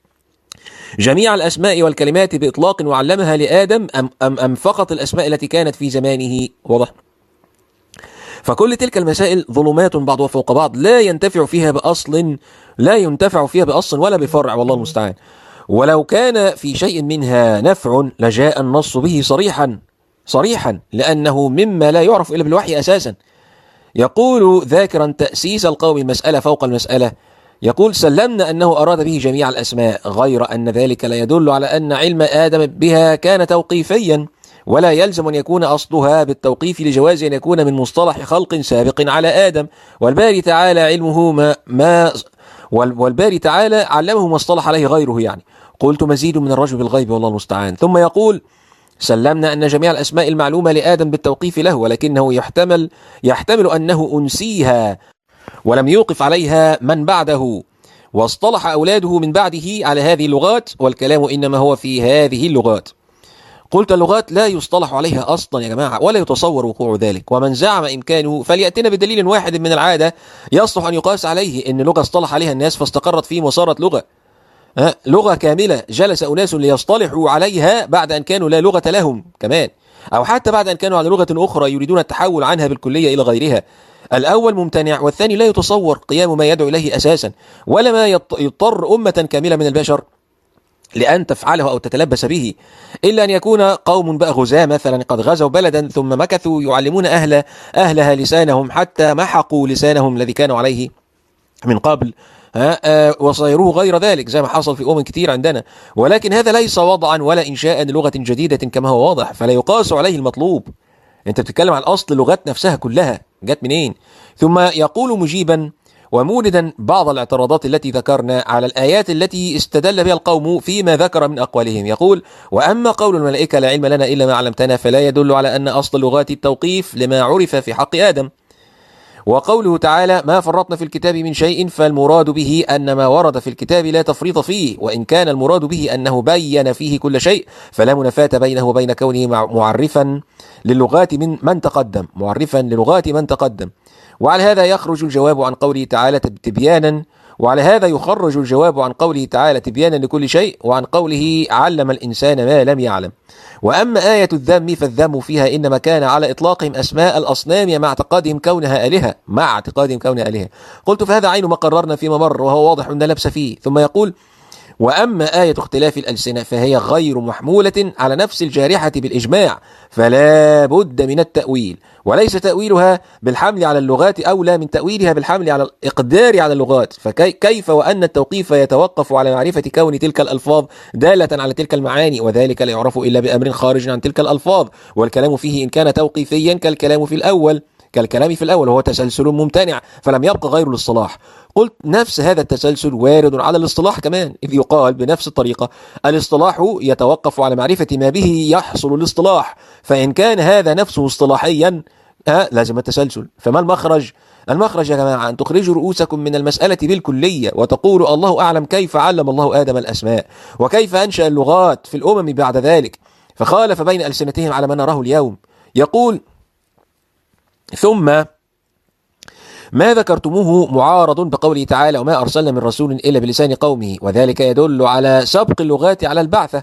جميع الأسماء والكلمات بإطلاق وعلمها لآدم أم, أم, أم فقط الأسماء التي كانت في زمانه. واضح؟ فكل تلك المسائل ظلمات بعضها فوق بعض، لا ينتفع فيها بأصل لا ينتفع فيها بأصل ولا بفرع، والله المستعان. ولو كان في شيء منها نفع لجاء النص به صريحا صريحا لأنه مما لا يعرف إلا بالوحي أساسا. يقول ذاكرا تأسيس القوم المسألة فوق المسألة، يقول: سلمنا أنه أراد به جميع الأسماء، غير أن ذلك لا يدل على أن علم آدم بها كان توقيفيا، ولا يلزم أن يكون أصلها بالتوقيف لجواز أن يكون من مصطلح خلق سابق على آدم، والباري تعالى علمه ما, ما والباري تعالى علمه ما اصطلح عليه غيره يعني. قلت: مزيد من الرجل بالغيب، والله المستعان. ثم يقول: سلمنا أن جميع الأسماء المعلومة لآدم بالتوقيف له، ولكنه يحتمل يحتمل أنه أنسيها ولم يوقف عليها من بعده، واصطلح أولاده من بعده على هذه اللغات، والكلام إنما هو في هذه اللغات. قلت اللغات لا يصطلح عليها أصلا يا جماعة، ولا يتصور وقوع ذلك، ومن زعم إمكانه فليأتنا بدليل واحد من العادة يصلح أن يقاس عليه إن لغة اصطلح عليها الناس فاستقرت فيهم وصارت لغة. أه؟ لغة كاملة جلس أناس ليصطلحوا عليها بعد أن كانوا لا لغة لهم كمان، أو حتى بعد أن كانوا على لغة أخرى يريدون التحول عنها بالكلية إلى غيرها. الأول ممتنع، والثاني لا يتصور قيام ما يدعو إليه أساسا، ولا ما يضطر أمة كاملة من البشر لأن تفعله أو تتلبس به، إلا أن يكون قوم بقى غزاة مثلا قد غزوا بلدا ثم مكثوا يعلمون أهل أهلها لسانهم حتى محقوا لسانهم الذي كانوا عليه من قبل، ها آه وصيروه غير ذلك زي ما حصل في أمم كتير عندنا. ولكن هذا ليس وضعا ولا إنشاء لغة جديدة كما هو واضح، فلا يقاس عليه المطلوب. أنت بتتكلم عن أصل اللغات نفسها كلها جت منين. ثم يقول مجيبا ومولدا بعض الاعتراضات التي ذكرنا على الآيات التي استدل بها القوم فيما ذكر من أقوالهم، يقول: وأما قول الملائكة لا علم لنا إلا ما علمتنا فلا يدل على أن أصل اللغات التوقيف لما عرف في حق آدم. وقوله تعالى: ما فرطنا في الكتاب من شيء، فالمراد به أن ما ورد في الكتاب لا تفريط فيه، وإن كان المراد به أنه بين فيه كل شيء فلا منافاة بينه وبين كونه معرفا للغات من من تقدم معرفا للغات من تقدم. وعلى هذا يخرج الجواب عن قوله تعالى تبيانا وعلى هذا يخرج الجواب عن قوله تعالى تبيانا لكل شيء، وعن قوله علم الإنسان ما لم يعلم. وأما آية الذم فالذم فيها إنما كان على إطلاقهم أسماء الأصنام مع اعتقادهم كونها آلهة مع اعتقادهم كونها آلهة قلت فهذا عين ما قررنا فيما مر، وهو واضح أن لبس فيه. ثم يقول: وأما آية اختلاف الألسنة فهي غير محمولة على نفس الجارحة بالإجماع، فلا بد من التأويل، وليس تأويلها بالحمل على اللغات أولى من تأويلها بالحمل على الإقدار على اللغات. فكيف وأن التوقيف يتوقف على معرفة كون تلك الألفاظ دالة على تلك المعاني، وذلك لا يعرف إلا بأمر خارج عن تلك الألفاظ، والكلام فيه إن كان توقيفيا كالكلام في الأول كالكلام في الأول هو تسلسل ممتنع فلم يبق غير الاصطلاح. قلت نفس هذا التسلسل وارد على الاصطلاح كمان، إذ يقال بنفس الطريقة: الاصطلاح يتوقف على معرفة ما به يحصل الاصطلاح، فإن كان هذا نفسه اصطلاحيا آه لازم التسلسل. فما المخرج؟ المخرج يا جماعة أن تخرجوا رؤوسكم من المسألة بالكلية وتقولوا الله أعلم كيف علم الله آدم الأسماء، وكيف أنشأ اللغات في الأمم بعد ذلك، فخالف بين ألسنتهم على ما نراه اليوم. يقول: ثم ما ذكرتموه معارض بقوله تعالى: وما أرسلنا من رسول إلا بلسان قومه، وذلك يدل على سبق اللغات على البعثة.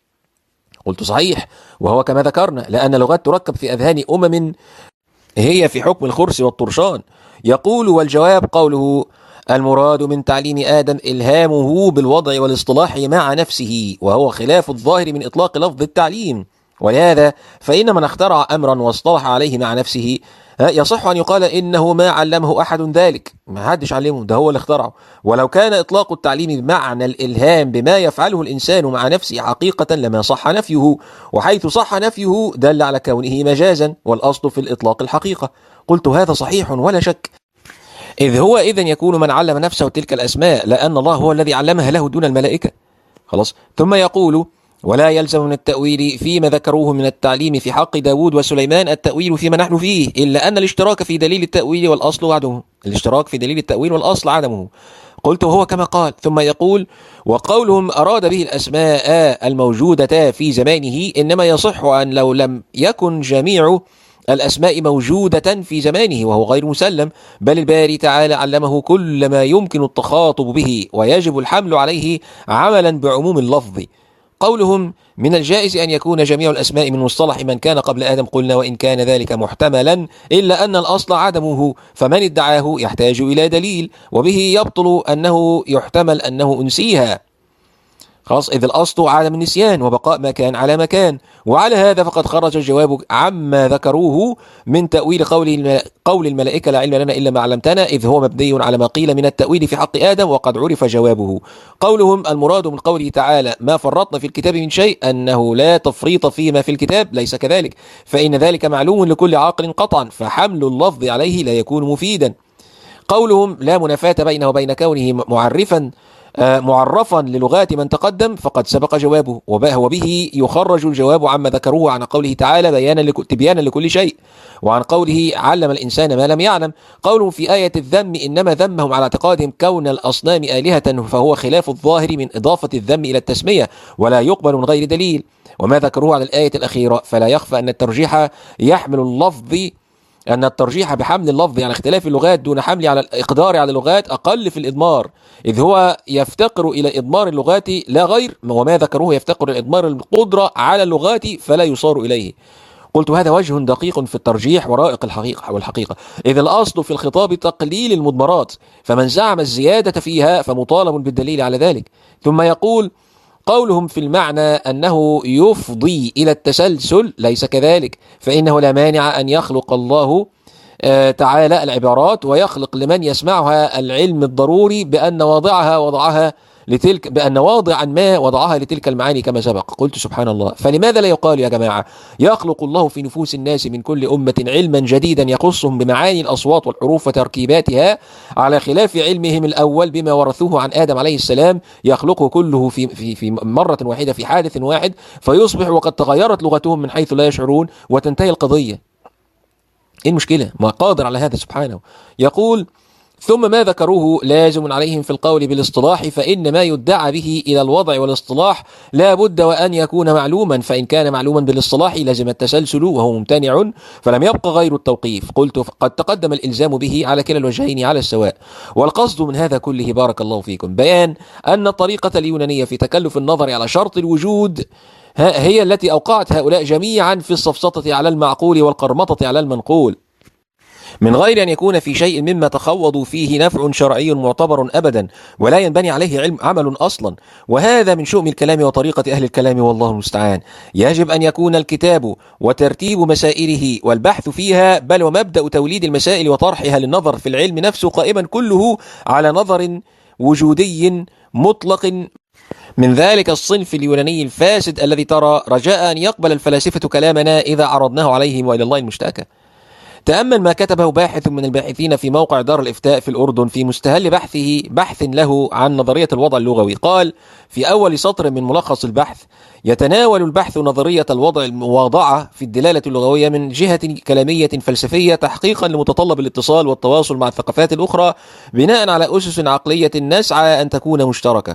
قلت صحيح، وهو كما ذكرنا، لأن اللغات تركب في أذهان أمم هي في حكم الخرس والطرشان. يقول: والجواب قوله: المراد من تعليم آدم إلهامه بالوضع والاصطلاح مع نفسه، وهو خلاف الظاهر من إطلاق لفظ التعليم. ولهذا فإن من اخترع أمرا واصطلح عليه مع نفسه يصح أن يقال إنه ما علمه أحد ذلك، ما حدش علمه، ده هو اللي اخترعه. ولو كان إطلاق التعليم بمعنى الإلهام بما يفعله الإنسان مع نفسه حقيقة لما صح نفيه، وحيث صح نفيه دل على كونه مجازا، والأصل في الإطلاق الحقيقة. قلت هذا صحيح ولا شك، إذ هو إذن يكون من علم نفسه تلك الأسماء لأن الله هو الذي علمها له دون الملائكة. خلاص. ثم يقول: ولا يلزم من التأويل فيما ذكروه من التعليم في حق داود وسليمان التأويل فيما نحن فيه، إلا أن الاشتراك في دليل التأويل والأصل عدمه الاشتراك في دليل التأويل والأصل عدمه. قلت وهو كما قال. ثم يقول: وقولهم أراد به الأسماء الموجودة في زمانه إنما يصح أن لو لم يكن جميع الأسماء موجودة في زمانه، وهو غير مسلم، بل الباري تعالى علمه كل ما يمكن التخاطب به ويجب الحمل عليه عملا بعموم اللفظ. قولهم: من الجائز أن يكون جميع الأسماء من مصطلح من كان قبل آدم، قلنا وإن كان ذلك محتملا إلا أن الأصل عدمه، فمن ادعاه يحتاج إلى دليل، وبه يبطل أنه يحتمل أنه أنسيها. خلاص، إذ الأصل عدم النسيان وبقاء ما كان على ما كان. وعلى هذا فقد خرج الجواب عما ذكروه من تأويل قول قول الملائكة لا علم لنا إلا ما علمتنا، إذ هو مبني على ما قيل من التأويل في حق آدم، وقد عرف جوابه. قولهم المراد من قوله تعالى ما فرطنا في الكتاب من شيء أنه لا تفريط فيما في الكتاب، ليس كذلك، فإن ذلك معلوم لكل عاقل قطعا، فحمل اللفظ عليه لا يكون مفيدا. قولهم لا منافاة بينه وبين كونه معرفا معرفا للغات من تقدم فقد سبق جوابه، وبه يخرج الجواب عما ذكروه عن قوله تعالى بيانا تبيانا لكل شيء، وعن قوله علم الإنسان ما لم يعلم. قوله في آية الذم إنما ذمهم على اعتقادهم كون الأصنام آلهة، فهو خلاف الظاهر من إضافة الذم إلى التسمية ولا يقبل من غير دليل. وما ذكروه على الآية الأخيرة فلا يخفى أن الترجيح يحمل اللفظ أن الترجيح بحمل اللفظ على اختلاف اللغات دون حمل على الإقدار على اللغات أقل في الإضمار، إذ هو يفتقر إلى إضمار اللغات لا غير، وما ذكروه يفتقر إلى إضمار القدرة على اللغات فلا يصار إليه. قلت هذا وجه دقيق في الترجيح ورائق الحقيقة والحقيقة، إذ الأصل في الخطاب تقليل المضمرات، فمن زعم الزيادة فيها فمطالب بالدليل على ذلك. ثم يقول قولهم في المعنى أنه يفضي إلى التسلسل ليس كذلك، فإنه لا مانع أن يخلق الله تعالى العبارات ويخلق لمن يسمعها العلم الضروري بأن واضعها وضعها لتلك بأن واضعا ما وضعها لتلك المعاني كما سبق. قلت سبحان الله، فلماذا لا يقال يا جماعة يخلق الله في نفوس الناس من كل أمة علما جديدا يخصهم بمعاني الأصوات والحروف وتركيباتها على خلاف علمهم الأول بما ورثوه عن آدم عليه السلام، يخلقه كله في, في, في مرة واحدة في حادث واحد فيصبح وقد تغيرت لغتهم من حيث لا يشعرون وتنتهي القضية. إيه المشكلة؟ ما قادر على هذا سبحانه. يقول ثم ما ذكروه لازم عليهم في القول بالاصطلاح، فإن ما يدعى به إلى الوضع والاصطلاح لا بد وأن يكون معلوما، فإن كان معلوما بالاصطلاح لازم التسلسل وهو ممتنع فلم يبق غير التوقيف. قلت قد تقدم الإلزام به على كلا الوجهين على السواء، والقصد من هذا كله بارك الله فيكم بيان أن الطريقة اليونانية في تكلف النظر على شرط الوجود هي التي أوقعت هؤلاء جميعا في السفسطة على المعقول والقرمطة على المنقول، من غير أن يكون في شيء مما تخوضوا فيه نفع شرعي معتبر أبدا ولا ينبني عليه علم عمل أصلا. وهذا من شؤم الكلام وطريقة أهل الكلام والله المستعان. يجب أن يكون الكتاب وترتيب مسائله والبحث فيها بل ومبدأ توليد المسائل وطرحها للنظر في العلم نفسه قائما كله على نظر وجودي مطلق من ذلك الصنف اليوناني الفاسد الذي ترى رجاء أن يقبل الفلاسفة كلامنا إذا عرضناه عليهم وإلى الله المشتكى. تأمل ما كتبه باحث من الباحثين في موقع دار الإفتاء في الأردن في مستهل بحثه بحث له عن نظرية الوضع اللغوي. قال في أول سطر من ملخص البحث: يتناول البحث نظرية الوضع المواضعة في الدلالة اللغوية من جهة كلامية فلسفية تحقيقا لمتطلب الاتصال والتواصل مع الثقافات الأخرى بناء على أسس عقلية نسعى أن تكون مشتركة.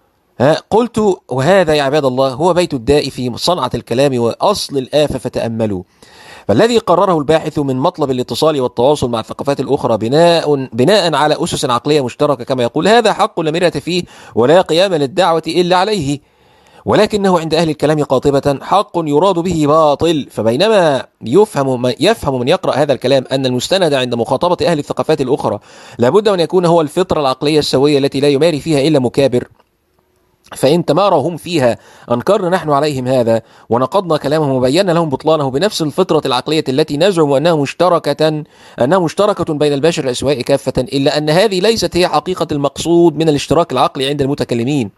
قلت وهذا يا عباد الله هو بيت الداء في صنعة الكلام وأصل الآفة، فتأملوا. فالذي قرره الباحث من مطلب الاتصال والتواصل مع الثقافات الأخرى بناء بناء على أسس عقلية مشتركة كما يقول، هذا حق لا مرية فيه ولا قيام للدعوة إلا عليه، ولكنه عند أهل الكلام قاطبة حق يراد به باطل. فبينما يفهم من يفهم من يقرأ هذا الكلام أن المستند عند مخاطبة أهل الثقافات الأخرى لابد أن يكون هو الفطرة العقلية السوية التي لا يماري فيها إلا مكابر، فإن تماروا هم فيها أنكرنا نحن عليهم هذا ونقضنا كلامهم وبينا لهم بطلانه بنفس الفطرة العقلية التي نزعم أنها مشتركة أنها مشتركة بين البشر الأسواء كافة، إلا أن هذه ليست هي حقيقة المقصود من الاشتراك العقلي عند المتكلمين.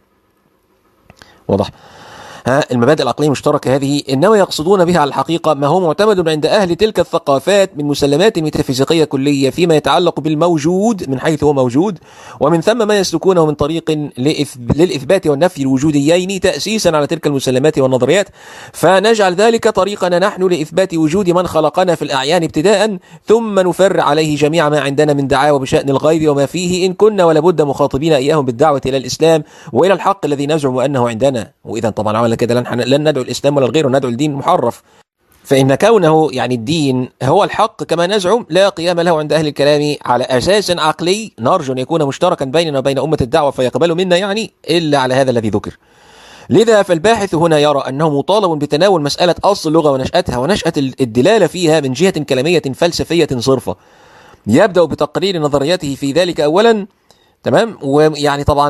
واضح؟ ها المبادئ العقلية المشتركة هذه إنما يقصدون بها على الحقيقة ما هو معتمد عند أهل تلك الثقافات من مسلمات ميتافيزيقية كلية فيما يتعلق بالموجود من حيث هو موجود، ومن ثم ما يسلكونه من طريق للإثبات والنفي الوجوديين تأسيسا على تلك المسلمات والنظريات، فنجعل ذلك طريقنا نحن لإثبات وجود من خلقنا في الأعيان ابتداء، ثم نفر عليه جميع ما عندنا من دعاوى بشأن الغيب وما فيه إن كنا ولابد مخاطبين إياهم بالدعوة إلى الإسلام وإلى الحق الذي نزعم أنه عندنا. وإذا طبعا كده لن, لن ندعو الإسلام ولا الغير، ندعو الدين محرف، فإن كونه يعني الدين هو الحق كما نزعم لا قيام له عند أهل الكلام على أساس عقلي نرجو أن يكون مشتركا بيننا وبين أمة الدعوة فيقبلوا منا يعني إلا على هذا الذي ذكر. لذا فالباحث هنا يرى أنه مطالب بتناول مسألة أصل اللغة ونشأتها ونشأة الدلالة فيها من جهة كلامية فلسفية صرفة، يبدأ بتقرير نظريته في ذلك أولا، تمام، ويعني طبعا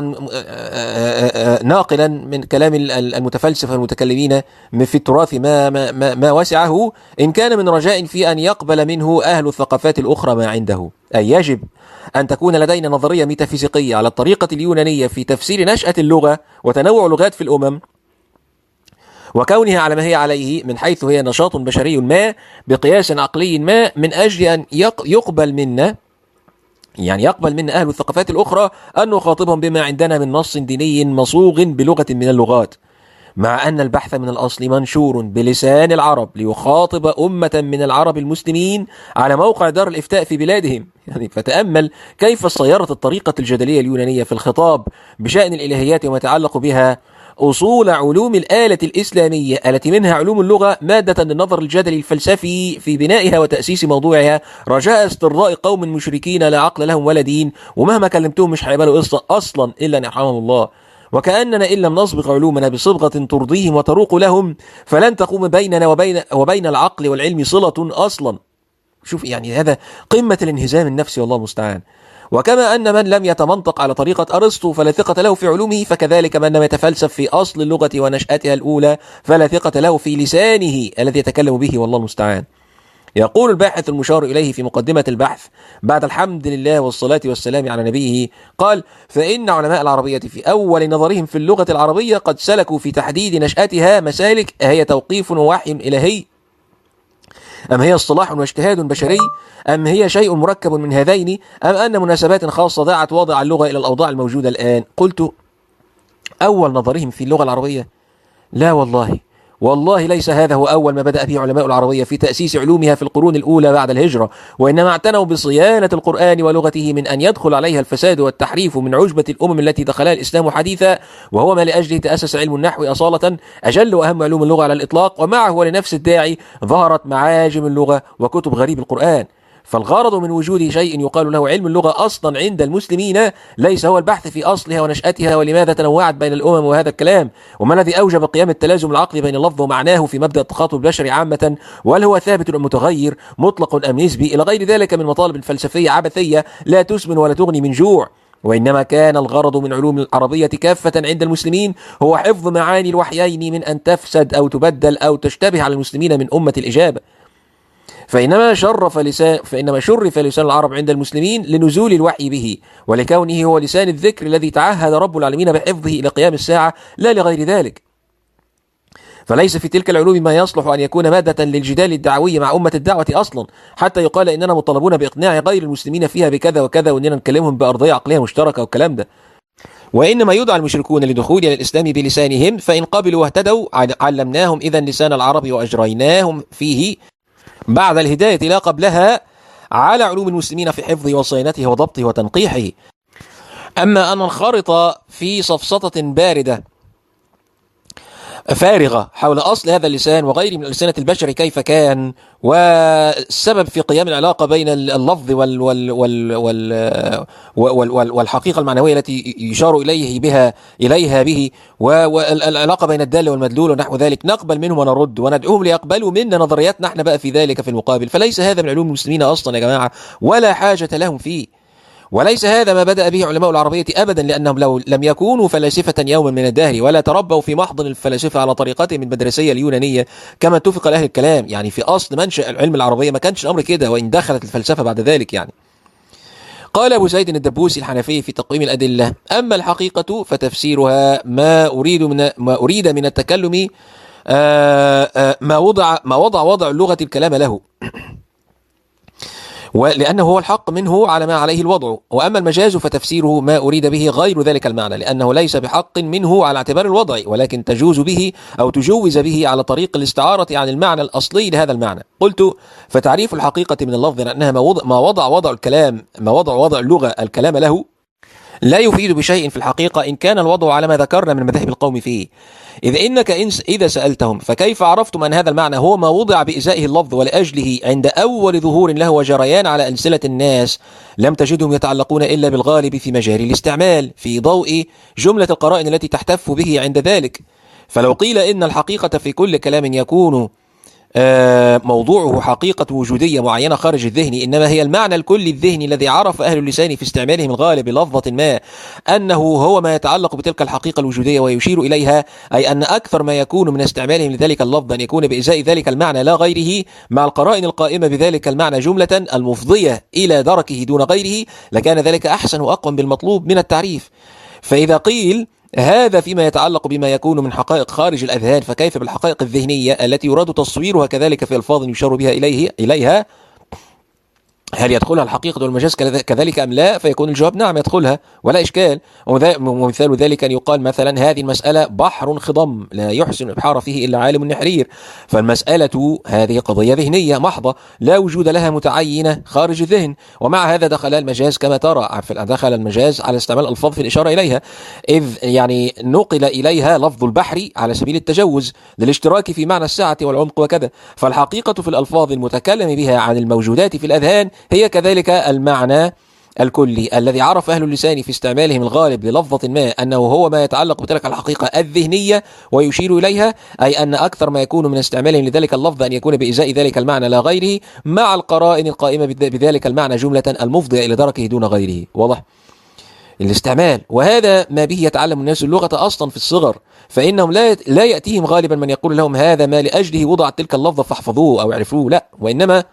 ناقلا من كلام المتفلسفة المتكلمين في التراث ما, ما, ما وسعه إن كان من رجاء في أن يقبل منه أهل الثقافات الأخرى ما عنده. أي يجب أن تكون لدينا نظرية ميتافيزيقية على الطريقة اليونانية في تفسير نشأة اللغة وتنوع لغات في الأمم وكونها على ما هي عليه من حيث هي نشاط بشري ما بقياس عقلي ما، من أجل أن يقبل منا يعني يقبل منا أهل الثقافات الأخرى أن نخاطبهم بما عندنا من نص ديني مصوغ بلغة من اللغات، مع أن البحث من الأصل منشور بلسان العرب ليخاطب أمة من العرب المسلمين على موقع دار الإفتاء في بلادهم. يعني فتأمل كيف صيرت الطريقة الجدلية اليونانية في الخطاب بشأن الإلهيات وما يتعلق بها أصول علوم الآلة الإسلامية التي منها علوم اللغة مادة للنظر الجدلي الفلسفي في بنائها وتأسيس موضوعها، رجاء استرضاء قوم مشركين لا عقل لهم ولا دين، ومهما كلمتهم مش هيقبلوا أصلا إلا أن يرحمهم الله. وكأننا إن لم نصبغ علومنا بصبغة ترضيهم وتروق لهم فلن تقوم بيننا وبين وبين العقل والعلم صلة أصلا. شوف يعني هذا قمة الانهزام النفسي والله المستعان. وكما أن من لم يتمنطق على طريقة أرسطو فلا ثقة له في علومه، فكذلك من لم يتفلسف في أصل اللغة ونشأتها الأولى فلا ثقة له في لسانه الذي يتكلم به والله المستعان. يقول الباحث المشار إليه في مقدمة البحث بعد الحمد لله والصلاة والسلام على نبيه، قال: فإن علماء العربية في أول نظرهم في اللغة العربية قد سلكوا في تحديد نشأتها مسالك، هي توقيف ووحي إلهي، أم هي اصطلاح واجتهاد بشري، أم هي شيء مركب من هذين، أم أن مناسبات خاصة ضاعت وضع اللغة إلى الأوضاع الموجودة الآن؟ قلت: أول نظرهم في اللغة العربية؟ لا والله، والله ليس هذا هو أول ما بدأ به علماء العربية في تأسيس علومها في القرون الأولى بعد الهجرة، وإنما اعتنوا بصيانة القرآن ولغته من أن يدخل عليها الفساد والتحريف من عجبة الأمم التي دخلها الإسلام حديثا، وهو ما لأجله تأسس علم النحو أصالة أجل وأهم علوم اللغة على الإطلاق، ومعه ولنفس الداعي ظهرت معاجم اللغة وكتب غريب القرآن. فالغرض من وجود شيء يقال له علم اللغة أصلا عند المسلمين ليس هو البحث في أصلها ونشأتها ولماذا تنوعت بين الأمم وهذا الكلام، وما الذي أوجب قيام التلازم العقلي بين اللفظ ومعناه في مبدأ التخاطب البشري عامة، وهل هو ثابت أم متغير، مطلق أم نسبي، إلى غير ذلك من مطالب فلسفية عبثية لا تسمن ولا تغني من جوع. وإنما كان الغرض من علوم العربية كافة عند المسلمين هو حفظ معاني الوحيين من أن تفسد أو تبدل أو تشتبه على المسلمين من أمة الإجابة. فإنما شرف لسان فإنما شرف لسان العرب عند المسلمين لنزول الوحي به، ولكونه هو لسان الذكر الذي تعهد رب العالمين بحفظه إلى قيام الساعة، لا لغير ذلك. فليس في تلك العلوم ما يصلح أن يكون مادة للجدال الدعوي مع أمة الدعوة أصلا، حتى يقال إننا مطالبون بإقناع غير المسلمين فيها بكذا وكذا، وإننا نكلمهم بأرضية عقلية مشتركة والكلام ده. وإنما يدعى المشركون لدخول إلى الإسلام بلسانهم، فإن قبلوا واهتدوا علمناهم إذا لسان العرب وأجريناهم فيه بعد الهداية لا قبلها على علوم المسلمين في حفظه وصيانته وضبطه وتنقيحه. أما أن ننخرط في صفصطة باردة فارغة حول أصل هذا اللسان وغيره من ألسنة البشر كيف كان، والسبب في قيام العلاقة بين اللفظ وال وال وال وال وال وال والحقيقة المعنوية التي يشار إليه بها إليها به، والعلاقة بين الدال والمدلول ونحو ذلك، نقبل منهم ونرد وندعوهم ليقبلوا منا نظرياتنا احنا بقى في ذلك في المقابل. فليس هذا من علوم المسلمين أصلا يا جماعة، ولا حاجة لهم فيه. وليس هذا ما بدأ به علماء العربية أبدا، لأنهم لو لم يكونوا فلاسفة يوما من الدهر ولا تربوا في محضن الفلاسفة على طريقتهم المدرسية اليونانية كما اتفق لأهل الكلام. يعني في أصل منشأ العلم العربية ما كانش الأمر كده، وإن دخلت الفلسفة بعد ذلك. يعني قال أبو زيد الدبوسي الحنفي في تقويم الأدلة: أما الحقيقة فتفسيرها ما أريد من ما أريد من التكلم آآ آآ ما وضع ما وضع وضع اللغة الكلام له، ولأنه هو الحق منه على ما عليه الوضع. وأما المجاز فتفسيره ما أريد به غير ذلك المعنى، لأنه ليس بحق منه على اعتبار الوضع، ولكن تجوز به أو تجوز به على طريق الاستعارة عن المعنى الأصلي لهذا المعنى. قلت: فتعريف الحقيقة من اللفظ لأنها ما وضع, ما وضع وضع الكلام ما وضع وضع اللغة الكلام له لا يفيد بشيء في الحقيقة إن كان الوضع على ما ذكرنا من مذاهب القوم فيه. إذ إنك إذا سألتهم فكيف عرفتم أن هذا المعنى هو ما وضع بإزائه اللفظ ولأجله عند أول ظهور له وجريان على ألسنة الناس، لم تجدهم يتعلقون إلا بالغالب في مجاري الاستعمال في ضوء جملة القرائن التي تحتف به عند ذلك. فلو قيل إن الحقيقة في كل كلام يكون موضوعه حقيقة وجودية معينة خارج الذهن، إنما هي المعنى الكلي الذهني الذي عرف أهل اللسان في استعمالهم الغالب لفظة ما أنه هو ما يتعلق بتلك الحقيقة الوجودية ويشير إليها، أي أن أكثر ما يكون من استعمالهم لذلك اللفظ أن يكون بإزاء ذلك المعنى لا غيره، مع القرائن القائمة بذلك المعنى جملة المفضية إلى دركه دون غيره، لكان ذلك أحسن وأقوم بالمطلوب من التعريف. فإذا قيل هذا فيما يتعلق بما يكون من حقائق خارج الأذهان، فكيف بالحقائق الذهنية التي يراد تصويرها كذلك في ألفاظ يشار بها إليه إليها هل يدخلها الحقيقة والمجاز كذلك أم لا؟ فيكون الجواب نعم يدخلها ولا إشكال. ومثال ذلك أن يقال مثلا هذه المسألة بحر خضم لا يحسن الإبحار فيه إلا عالم النحرير، فالمسألة هذه قضية ذهنية محضة لا وجود لها متعينة خارج الذهن، ومع هذا دخل المجاز كما ترى، دخل المجاز على استعمال الألفاظ في الإشارة إليها، إذ يعني نقل إليها لفظ البحر على سبيل التجوز للاشتراك في معنى السعة والعمق وكذا. فالحقيقة في الألفاظ المتكلم بها عن الموجودات في الأذهان هي كذلك المعنى الكلي الذي عرف أهل اللسان في استعمالهم الغالب للفظة ما أنه هو ما يتعلق بتلك الحقيقة الذهنية ويشير إليها، أي أن أكثر ما يكون من استعمالهم لذلك اللفظ أن يكون بإزاء ذلك المعنى لا غيره، مع القرائن القائمة بذلك المعنى جملة المفضية إلى دركه دون غيره. واضح الاستعمال، وهذا ما به يتعلم الناس اللغة أصلا في الصغر، فإنهم لا لا يأتيهم غالبا من يقول لهم هذا ما لأجله وضعت تلك اللفظة فاحفظوه أو اعرفوه، لا، وإنما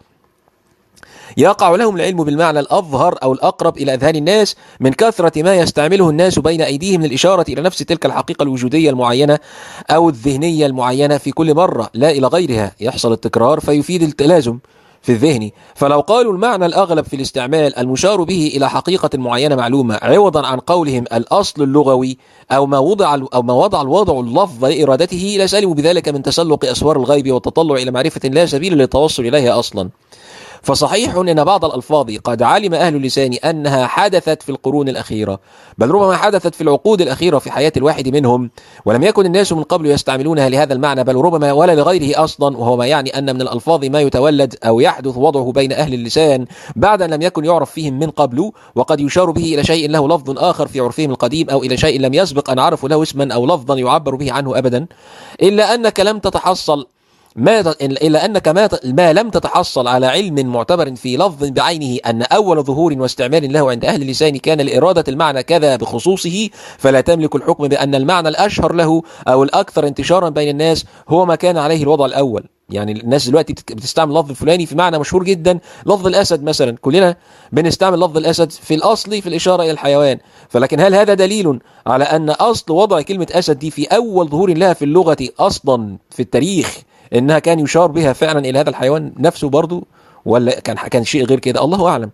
يقع لهم العلم بالمعنى الأظهر أو الأقرب إلى أذهان الناس من كثرة ما يستعمله الناس بين أيديهم للإشارة إلى نفس تلك الحقيقة الوجودية المعينة أو الذهنية المعينة في كل مرة، لا إلى غيرها. يحصل التكرار فيفيد التلازم في الذهن. فلو قالوا المعنى الأغلب في الاستعمال المشار به إلى حقيقة معينة معلومة عوضا عن قولهم الأصل اللغوي أو ما وضع أو ما وضع الوضع اللفظ لإرادته، لسلموا بذلك من تسلق أسوار الغيب والتطلع إلى معرفة لا سبيل للتوصل إليها أصلا. فصحيح أن بعض الألفاظ قد علم أهل اللسان أنها حدثت في القرون الأخيرة، بل ربما حدثت في العقود الأخيرة في حياة الواحد منهم، ولم يكن الناس من قبل يستعملونها لهذا المعنى، بل ربما ولا لغيره أصلا، وهو ما يعني أن من الألفاظ ما يتولد أو يحدث وضعه بين أهل اللسان بعد أن لم يكن يعرف فيهم من قبل، وقد يشار به إلى شيء له لفظ آخر في عرفهم القديم أو إلى شيء لم يسبق أن عرفوا له اسما أو لفظا يعبر به عنه أبدا، إلا أنك لم تتحصل ما إلا أنك ما, ما لم تتحصل على علم معتبر في لفظ بعينه أن أول ظهور واستعمال له عند أهل اللسان كان لإرادة المعنى كذا بخصوصه، فلا تملك الحكم بأن المعنى الأشهر له أو الأكثر انتشارا بين الناس هو ما كان عليه الوضع الأول. يعني الناس دلوقتي بتستعمل لفظ الفلاني في معنى مشهور جدا، لفظ الأسد مثلا، كلنا بنستعمل لفظ الأسد في الأصل في الإشارة إلى الحيوان، فلكن هل هذا دليل على أن أصل وضع كلمة أسد دي في أول ظهور لها في اللغة أصلا في التاريخ إنها كان يشار بها فعلا إلى هذا الحيوان نفسه برضو، ولا كان كان شيء غير كده؟ الله أعلم.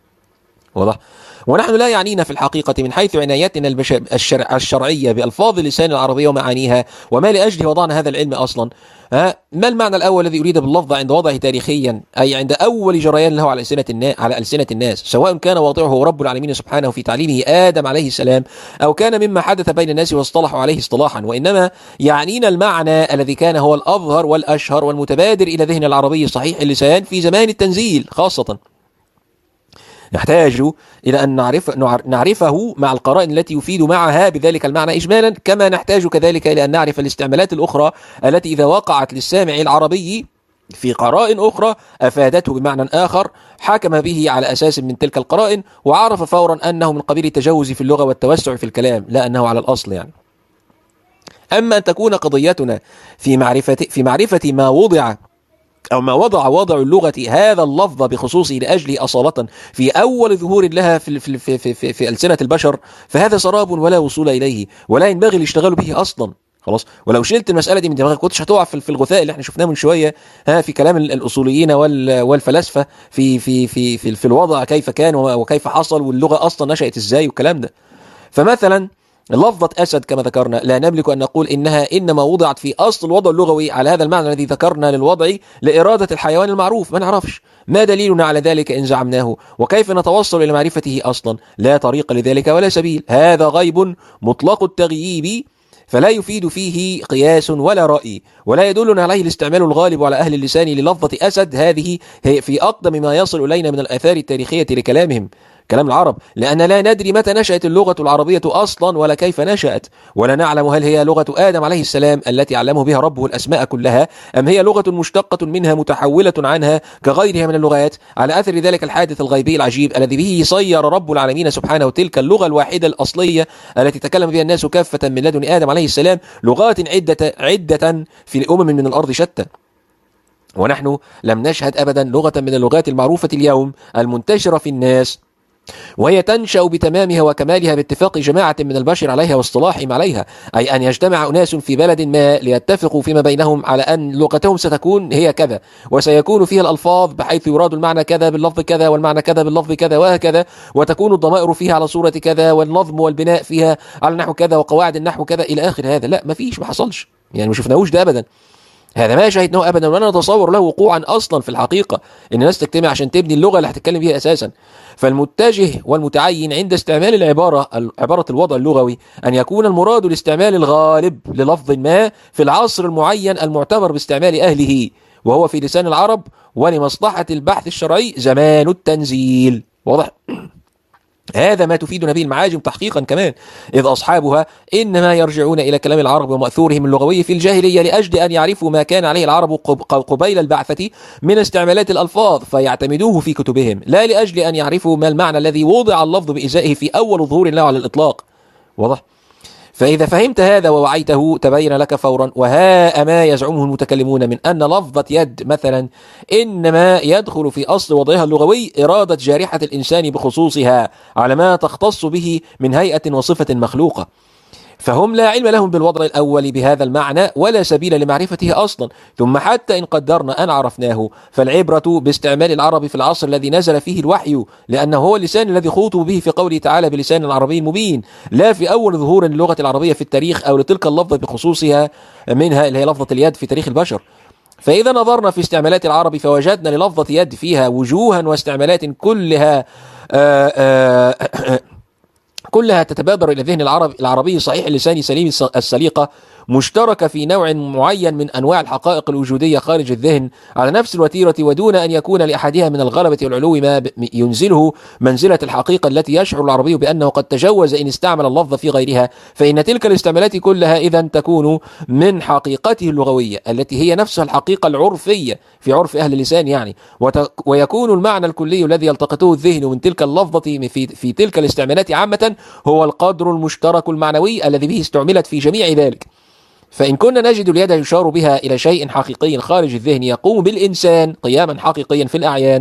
واضح. ونحن لا يعنينا في الحقيقة من حيث عنايتنا الشرع الشرعية بألفاظ اللسان العربية ومعانيها وما لأجله وضعنا هذا العلم أصلا، ها ما المعنى الأول الذي يريد باللفظ عند وضعه تاريخيا، أي عند أول جريان له على ألسنة الناس على ألسنة الناس، سواء كان واضعه رب العالمين سبحانه في تعليمه آدم عليه السلام أو كان مما حدث بين الناس واصطلحوا عليه اصطلاحا، وإنما يعنينا المعنى الذي كان هو الأظهر والأشهر والمتبادر إلى ذهن العربي صحيح اللسان في زمان التنزيل خاصة. نحتاج إلى أن نعرف نعرفه مع القرائن التي يفيد معها بذلك المعنى إجمالا، كما نحتاج كذلك إلى أن نعرف الاستعمالات الأخرى التي إذا وقعت للسامع العربي في قرائن أخرى أفادته بمعنى آخر حكم به على أساس من تلك القرائن، وعرف فورا أنه من قبيل التجوز في اللغة والتوسع في الكلام، لا أنه على الأصل يعني. أما أن تكون قضيتنا في معرفة في معرفة ما وضع أو ما وضع وضع اللغة هذا اللفظ بخصوصه لأجله أصالة في أول ظهور لها في, في, في, في, في, في ألسنة البشر، فهذا سراب ولا وصول إليه ولا ينبغي الاشتغال به أصلا. خلاص، ولو شلت المسألة دي من دماغك كنتش هتقع في الغثاء اللي احنا شفناه من شوية ها في كلام الأصوليين والفلاسفة في في في في, في الوضع كيف كان وكيف حصل واللغة أصلا نشأت إزاي والكلام ده. فمثلا لفظة أسد كما ذكرنا لا نملك أن نقول إنها إنما وضعت في أصل الوضع اللغوي على هذا المعنى الذي ذكرنا للوضع لإرادة الحيوان المعروف، ما نعرفش ما دليلنا على ذلك إن زعمناه، وكيف نتوصل إلى معرفته أصلا؟ لا طريق لذلك ولا سبيل، هذا غيب مطلق التغييب فلا يفيد فيه قياس ولا رأي، ولا يدلنا عليه الاستعمال الغالب على أهل اللسان للفظة أسد هذه هي في أقدم ما يصل إلينا من الآثار التاريخية لكلامهم كلام العرب، لأن لا ندري متى نشأت اللغة العربية أصلا ولا كيف نشأت، ولا نعلم هل هي لغة آدم عليه السلام التي علمه بها ربه الأسماء كلها، أم هي لغة مشتقة منها متحولة عنها كغيرها من اللغات على أثر ذلك الحادث الغيبي العجيب الذي به صير رب العالمين سبحانه تلك اللغة الواحدة الأصلية التي تكلم بها الناس كافة من لدن آدم عليه السلام لغات عدة عدة في الأمم من الأرض شتى. ونحن لم نشهد أبدا لغة من اللغات المعروفة اليوم المنتشرة في الناس وهي تنشأ بتمامها وكمالها باتفاق جماعة من البشر عليها واصطلاحهم عليها، أي أن يجتمع أناس في بلد ما ليتفقوا فيما بينهم على أن لغتهم ستكون هي كذا، وسيكون فيها الألفاظ بحيث يراد المعنى كذا باللفظ كذا والمعنى كذا باللفظ كذا وهكذا، وتكون الضمائر فيها على صورة كذا والنظم والبناء فيها على نحو كذا وقواعد النحو كذا إلى آخر هذا. لا، ما فيش، ما حصلش، يعني ما شفناهوش ده أبدا. هذا ما شاهدناه ابدا، ولا نتصور له وقوعا اصلا في الحقيقه، ان الناس تجتمع عشان تبني اللغه اللي هتتكلم بيها اساسا. فالمتجه والمتعين عند استعمال العباره عباره الوضع اللغوي ان يكون المراد الاستعمال الغالب للفظ ما في العصر المعين المعتبر باستعمال اهله، وهو في لسان العرب ولمصلحه البحث الشرعي زمان التنزيل. واضح؟ هذا ما تفيدنا به المعاجم تحقيقا كمان، إذ أصحابها إنما يرجعون إلى كلام العرب ومأثورهم اللغوي في الجاهلية لأجل أن يعرفوا ما كان عليه العرب قبيل البعثة من استعمالات الألفاظ فيعتمدوه في كتبهم، لا لأجل أن يعرفوا ما المعنى الذي وضع اللفظ بإزائه في أول ظهور له على الإطلاق. واضح؟ فإذا فهمت هذا ووعيته تبين لك فورا وها ما يزعمه المتكلمون من أن لفظة يد مثلا إنما يدخل في أصل وضعها اللغوي إرادة جارحة الإنسان بخصوصها على ما تختص به من هيئة وصفة مخلوقة، فهم لا علم لهم بالوضع الأول بهذا المعنى ولا سبيل لمعرفته أصلا. ثم حتى إن قدرنا أن عرفناه فالعبرة باستعمال العرب في العصر الذي نزل فيه الوحي، لأنه هو اللسان الذي خوطوا به في قوله تعالى بلسان عربي مبين، لا في أول ظهور اللغة العربية في التاريخ أو لتلك اللفظة بخصوصها منها اللي هي لفظة اليد في تاريخ البشر. فإذا نظرنا في استعمالات العرب فوجدنا للفظة يد فيها وجوها واستعمالات كلها آآ آآ كلها تتبادر إلى ذهن العرب العربي صحيح اللسان سليم السليقة، مشتركة في نوع معين من أنواع الحقائق الوجودية خارج الذهن على نفس الوتيرة، ودون أن يكون لأحدها من الغلبة والعلو ما ينزله منزلة الحقيقة التي يشعر العربي بأنه قد تجوز إن استعمل اللفظ في غيرها. فإن تلك الاستعمالات كلها إذن تكون من حقيقته اللغوية التي هي نفسها الحقيقة العرفية في عرف أهل اللسان يعني، ويكون المعنى الكلي الذي يلتقطه الذهن من تلك اللفظة في, في تلك الاستعمالات عامة هو القدر المشترك المعنوي الذي به استعملت في جميع ذلك. فإن كنا نجد اليد يشار بها إلى شيء حقيقي خارج الذهن يقوم بالإنسان قياما حقيقيا في الأعيان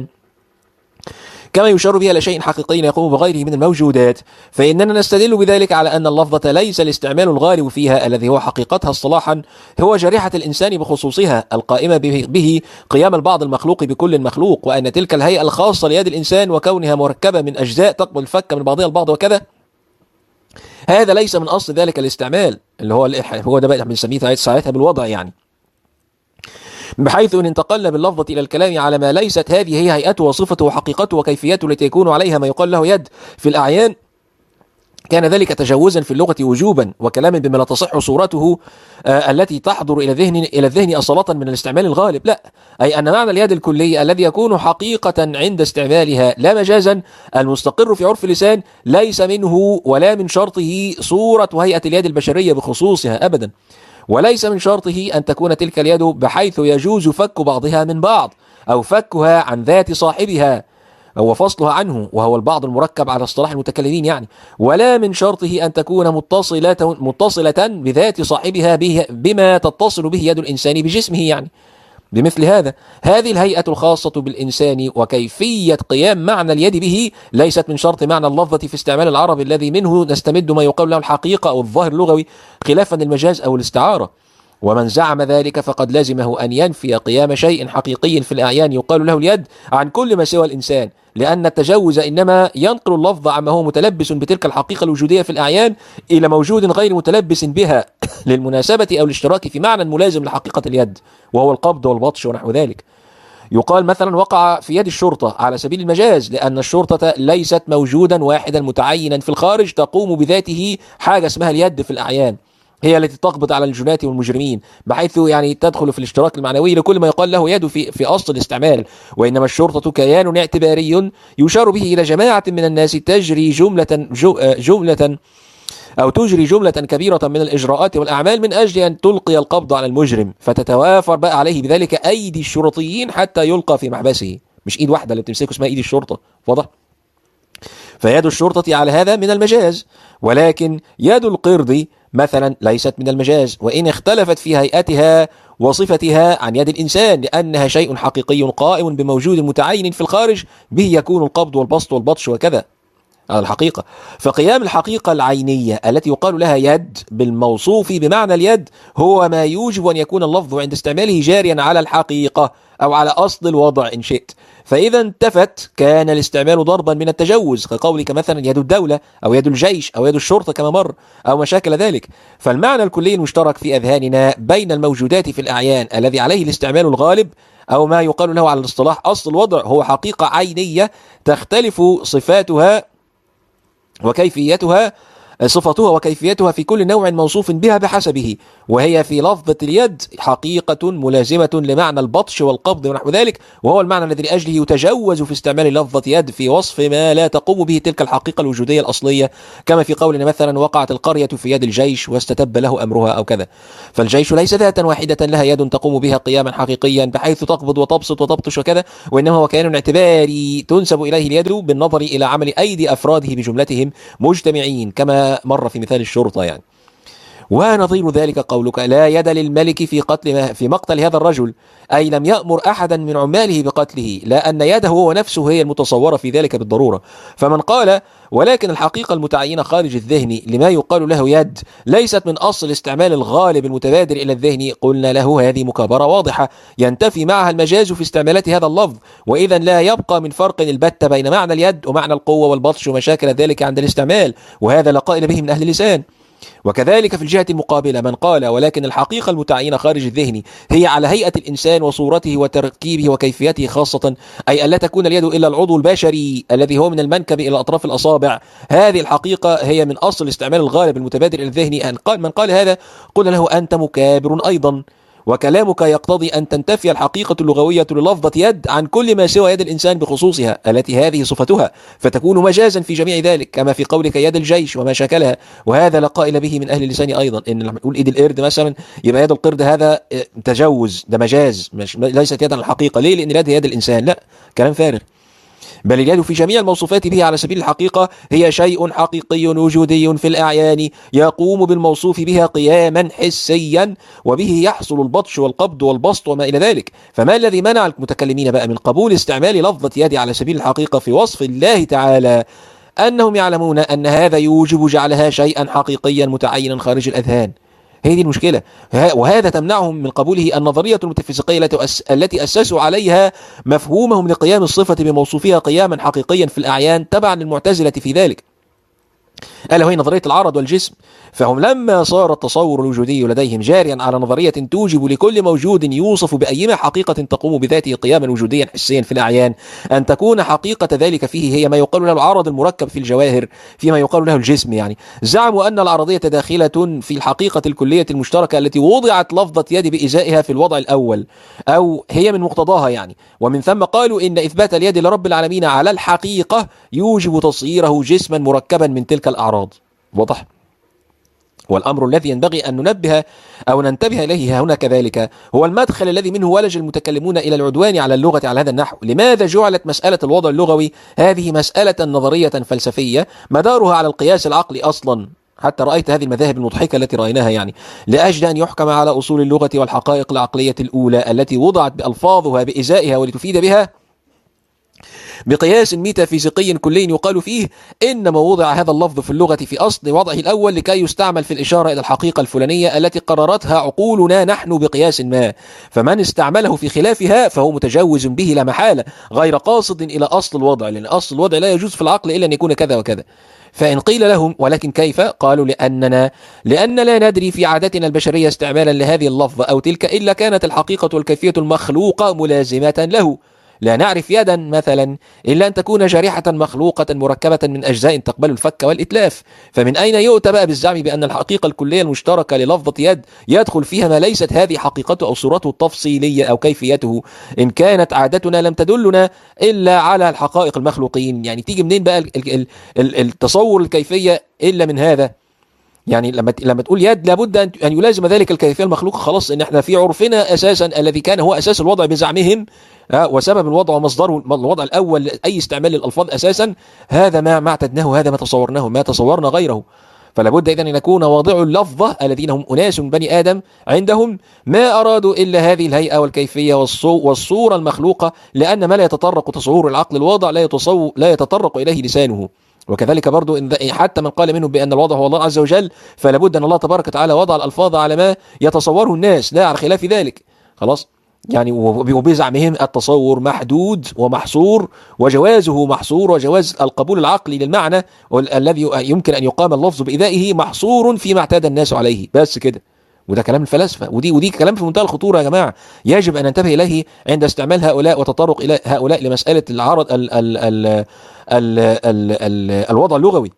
كما يشار بها إلى شيء حقيقي يقوم بغيره من الموجودات، فإننا نستدل بذلك على أن اللفظة ليس الاستعمال الغالب فيها الذي هو حقيقتها اصطلاحا هو جريحة الإنسان بخصوصها القائمة به قيام البعض المخلوق بكل مخلوق، وأن تلك الهيئة الخاصة ليد الإنسان وكونها مركبة من أجزاء تقبل الفك من بعضها البعض وكذا، هذا ليس من أصل ذلك الاستعمال اللي هو هو ده بقى بنسميه ساعتها بالوضع يعني، بحيث إن انتقلنا باللفظة إلى الكلام على ما ليست هذه هي هيئته وصفته وحقيقته وكيفيته التي يكون عليها ما يقال له يد في الأعيان، كان ذلك تجوزا في اللغة وجوبا وكلاما بما لا تصح صورته آه التي تحضر إلى ذهن إلى الذهن أصالة من الاستعمال الغالب، لا، أي أن معنى اليد الكلي الذي يكون حقيقة عند استعمالها لا مجازا المستقر في عرف اللسان ليس منه ولا من شرطه صورة وهيئة اليد البشرية بخصوصها أبدا، وليس من شرطه أن تكون تلك اليد بحيث يجوز فك بعضها من بعض أو فكها عن ذات صاحبها أو فصلها عنه وهو البعض المركب على اصطلاح المتكلمين يعني، ولا من شرطه أن تكون متصلة متصلة بذات صاحبها بما تتصل به يد الإنسان بجسمه يعني. بمثل هذا هذه الهيئة الخاصة بالإنسان وكيفية قيام معنى اليد به ليست من شرط معنى اللفظة في استعمال العرب الذي منه نستمد ما يقال له الحقيقة أو الظاهر اللغوي خلافا المجاز أو الاستعارة. ومن زعم ذلك فقد لازمه أن ينفي قيام شيء حقيقي في الأعيان يقال له اليد عن كل ما سوى الإنسان، لأن التجوز إنما ينقل اللفظ عما هو متلبس بتلك الحقيقة الوجودية في الأعيان إلى موجود غير متلبس بها للمناسبة أو الاشتراك في معنى ملازم لحقيقة اليد وهو القبض والبطش ونحو ذلك. يقال مثلا وقع في يد الشرطة على سبيل المجاز لأن الشرطة ليست موجودا واحدا متعينا في الخارج تقوم بذاته حاجة اسمها اليد في الأعيان هي التي تقبض على الجناة والمجرمين، بحيث يعني تدخل في الاشتراك المعنوي لكل ما يقال له يد في في أصل الاستعمال. وإنما الشرطة كيان اعتباري يشار به إلى جماعة من الناس تجري جملة جملة أو تجري جملة كبيرة من الإجراءات والأعمال من أجل أن تلقي القبض على المجرم، فتتوافر بقى عليه بذلك أيدي الشرطيين حتى يلقى في محبسه، مش إيد واحدة اللي بتمسكه اسمها إيد الشرطة. واضح؟ فيد الشرطة على هذا من المجاز، ولكن يد القرد مثلا ليست من المجاز وإن اختلفت في هيئتها وصفتها عن يد الإنسان، لأنها شيء حقيقي قائم بموجود متعين في الخارج به يكون القبض والبسط والبطش وكذا. على الحقيقة. فقيام الحقيقة العينية التي يقال لها يد بالموصوف بمعنى اليد هو ما يوجب أن يكون اللفظ عند استعماله جاريا على الحقيقة أو على أصل الوضع إن شئت. فإذا انتفت كان الاستعمال ضربا من التجوز، كقولك مثلا يد الدولة أو يد الجيش أو يد الشرطة كما مر أو ما شاكل ذلك. فالمعنى الكلي المشترك في أذهاننا بين الموجودات في الأعيان الذي عليه الاستعمال الغالب أو ما يقال له على الاصطلاح أصل الوضع هو حقيقة عينية تختلف صفاتها وكيفيتها صفتها وكيفيتها في كل نوع موصوف بها بحسبه، وهي في لفظة اليد حقيقة ملازمة لمعنى البطش والقبض ونحو ذلك، وهو المعنى الذي لأجله يتجوز في استعمال لفظة يد في وصف ما لا تقوم به تلك الحقيقة الوجودية الأصلية، كما في قولنا مثلا وقعت القرية في يد الجيش واستتب له أمرها أو كذا. فالجيش ليس ذاتا واحدة لها يد تقوم بها قياما حقيقيا بحيث تقبض وتبسط وتبطش وكذا، وإنما هو كيان اعتباري تنسب إليه اليد بالنظر إلى عمل أيدي أفراده بجملتهم مجتمعين كما مر في مثال الشرطة يعني. ونظير ذلك قولك لا يد للملك في قتل في مقتل هذا الرجل، أي لم يأمر أحدا من عماله بقتله، لا أن يده هو نفسه هي المتصورة في ذلك بالضرورة. فمن قال ولكن الحقيقة المتعينة خارج الذهن لما يقال له يد ليست من أصل استعمال الغالب المتبادر إلى الذهن، قلنا له هذه مكابرة واضحة ينتفي معها المجاز في استعمالات هذا اللفظ، وإذا لا يبقى من فرق البتة بين معنى اليد ومعنى القوة والبطش ومشاكل ذلك عند الاستعمال، وهذا لا قائل به من أهل اللسان. وكذلك في الجهة المقابلة من قال ولكن الحقيقة المتعينة خارج الذهن هي على هيئة الإنسان وصورته وتركيبه وكيفيته خاصة، أي ألا تكون اليد إلا العضو البشري الذي هو من المنكب إلى أطراف الأصابع، هذه الحقيقة هي من أصل استعمال الغالب المتبادر إلى الذهن. من قال هذا قل له أنت مكابر أيضا، وكلامك يقتضي أن تنتفي الحقيقة اللغوية للفظة يد عن كل ما سوى يد الإنسان بخصوصها التي هذه صفتها، فتكون مجازا في جميع ذلك كما في قولك يد الجيش وما شاكلها، وهذا لا قائل به من أهل اللسان أيضا. إن لما نقول إيد القرد مثلا يبقى يد القرد هذا تجوز، ده مجاز، مش ليست يدا الحقيقة. ليه؟ لأن اليد هي يد الإنسان، لا كلام فارغ. بل اليد في جميع الموصوفات به على سبيل الحقيقة هي شيء حقيقي وجودي في الأعيان يقوم بالموصوف بها قياما حسيا، وبه يحصل البطش والقبض والبسط وما إلى ذلك. فما الذي منع المتكلمين بقى من قبول استعمال لفظة يد على سبيل الحقيقة في وصف الله تعالى؟ أنهم يعلمون أن هذا يوجب جعلها شيئا حقيقيا متعينا خارج الأذهان. هي دي المشكلة، وهذا تمنعهم من قبوله النظرية الميتافيزيقية التي أسسوا عليها مفهومهم لقيام الصفة بموصوفها قياما حقيقيا في الأعيان تبعا للمعتزلة في ذلك، ألا وهي نظرية العرض والجسم. فهم لما صار التصور الوجودي لديهم جاريا على نظرية توجب لكل موجود يوصف بأيما حقيقة تقوم بذاته قياما وجوديا حسيا في الأعيان أن تكون حقيقة ذلك فيه هي ما يقال له العرض المركب في الجواهر فيما يقال له الجسم. يعني زعموا أن العرضية داخلة في الحقيقة الكلية المشتركة التي وضعت لفظة يد بإزائها في الوضع الأول، أو هي من مقتضاها يعني. ومن ثم قالوا إن إثبات اليد لرب العالمين على الحقيقة يوجب تصييره جسما مركبا من تلك الأعراض. واضح؟ والأمر الذي ينبغي أن ننبه أو ننتبه إليه هنا كذلك هو المدخل الذي منه ولج المتكلمون إلى العدوان على اللغة على هذا النحو. لماذا جعلت مسألة الوضع اللغوي هذه مسألة نظرية فلسفية مدارها على القياس العقلي أصلا؟ حتى رأيت هذه المذاهب المضحكة التي رأيناها يعني لأجل أن يحكم على أصول اللغة والحقائق العقلية الأولى التي وضعت بألفاظها بإزائها ولتفيد بها بقياس ميتافيزيقي كلي يقال فيه إنما وضع هذا اللفظ في اللغة في أصل وضعه الأول لكي يستعمل في الإشارة إلى الحقيقة الفلانية التي قررتها عقولنا نحن بقياس ما، فمن استعمله في خلافها فهو متجوز به لا محالة غير قاصد إلى أصل الوضع، لأن أصل الوضع لا يجوز في العقل إلا أن يكون كذا وكذا. فإن قيل لهم ولكن كيف؟ قالوا لأننا لأن لا ندري في عادتنا البشرية استعمالا لهذه اللفظة أو تلك إلا كانت الحقيقة والكيفية المخلوقة ملازمة له. لا نعرف يدا مثلا إلا أن تكون جارحة مخلوقة مركبة من أجزاء تقبل الفك والإتلاف، فمن أين يؤتى بقى بالزعم بأن الحقيقة الكلية المشتركة للفظة يد يدخل فيها ما ليست هذه حقيقته أو صورته التفصيلية أو كيفيته، إن كانت عادتنا لم تدلنا إلا على الحقائق المخلوقين؟ يعني تيجي منين بقى التصور الكيفية إلا من هذا؟ يعني لما لما تقول يد لابد ان يلازم ذلك الكيفيه المخلوقه. خلاص ان احنا في عرفنا اساسا الذي كان هو اساس الوضع بزعمهم وسبب الوضع ومصدره الوضع الاول اي استعمال للالفاظ اساسا، هذا ما ما اعتدناه، هذا ما تصورناه، ما تصورنا غيره. فلا بد اذا ان يكون واضع اللفظه الذين هم اناس بني ادم عندهم ما ارادوا الا هذه الهيئه والكيفيه والصوره المخلوقه، لان ما لا يتطرق تصور العقل الواضع لا يتصور لا يتطرق اليه لسانه. وكذلك برضو إن حتى من قال منهم بأن الوضع هو الله عز وجل، فلا بد أن الله تبارك وتعالى وضع الألفاظ على ما يتصوره الناس لا على خلاف ذلك. خلاص يعني وبزعمهم التصور محدود ومحصور، وجوازه محصور، وجواز القبول العقلي للمعنى الذي يمكن أن يقام اللفظ بإذائه محصور فيما اعتاد الناس عليه، بس كده. وده كلام الفلاسفة، ودي ودي كلام في منتهى الخطورة يا جماعة، يجب أن ننتبه إليه عند استعمال هؤلاء وتطرق إلى هؤلاء لمسألة العرض ال ال ال ال ال ال الوضع اللغوي.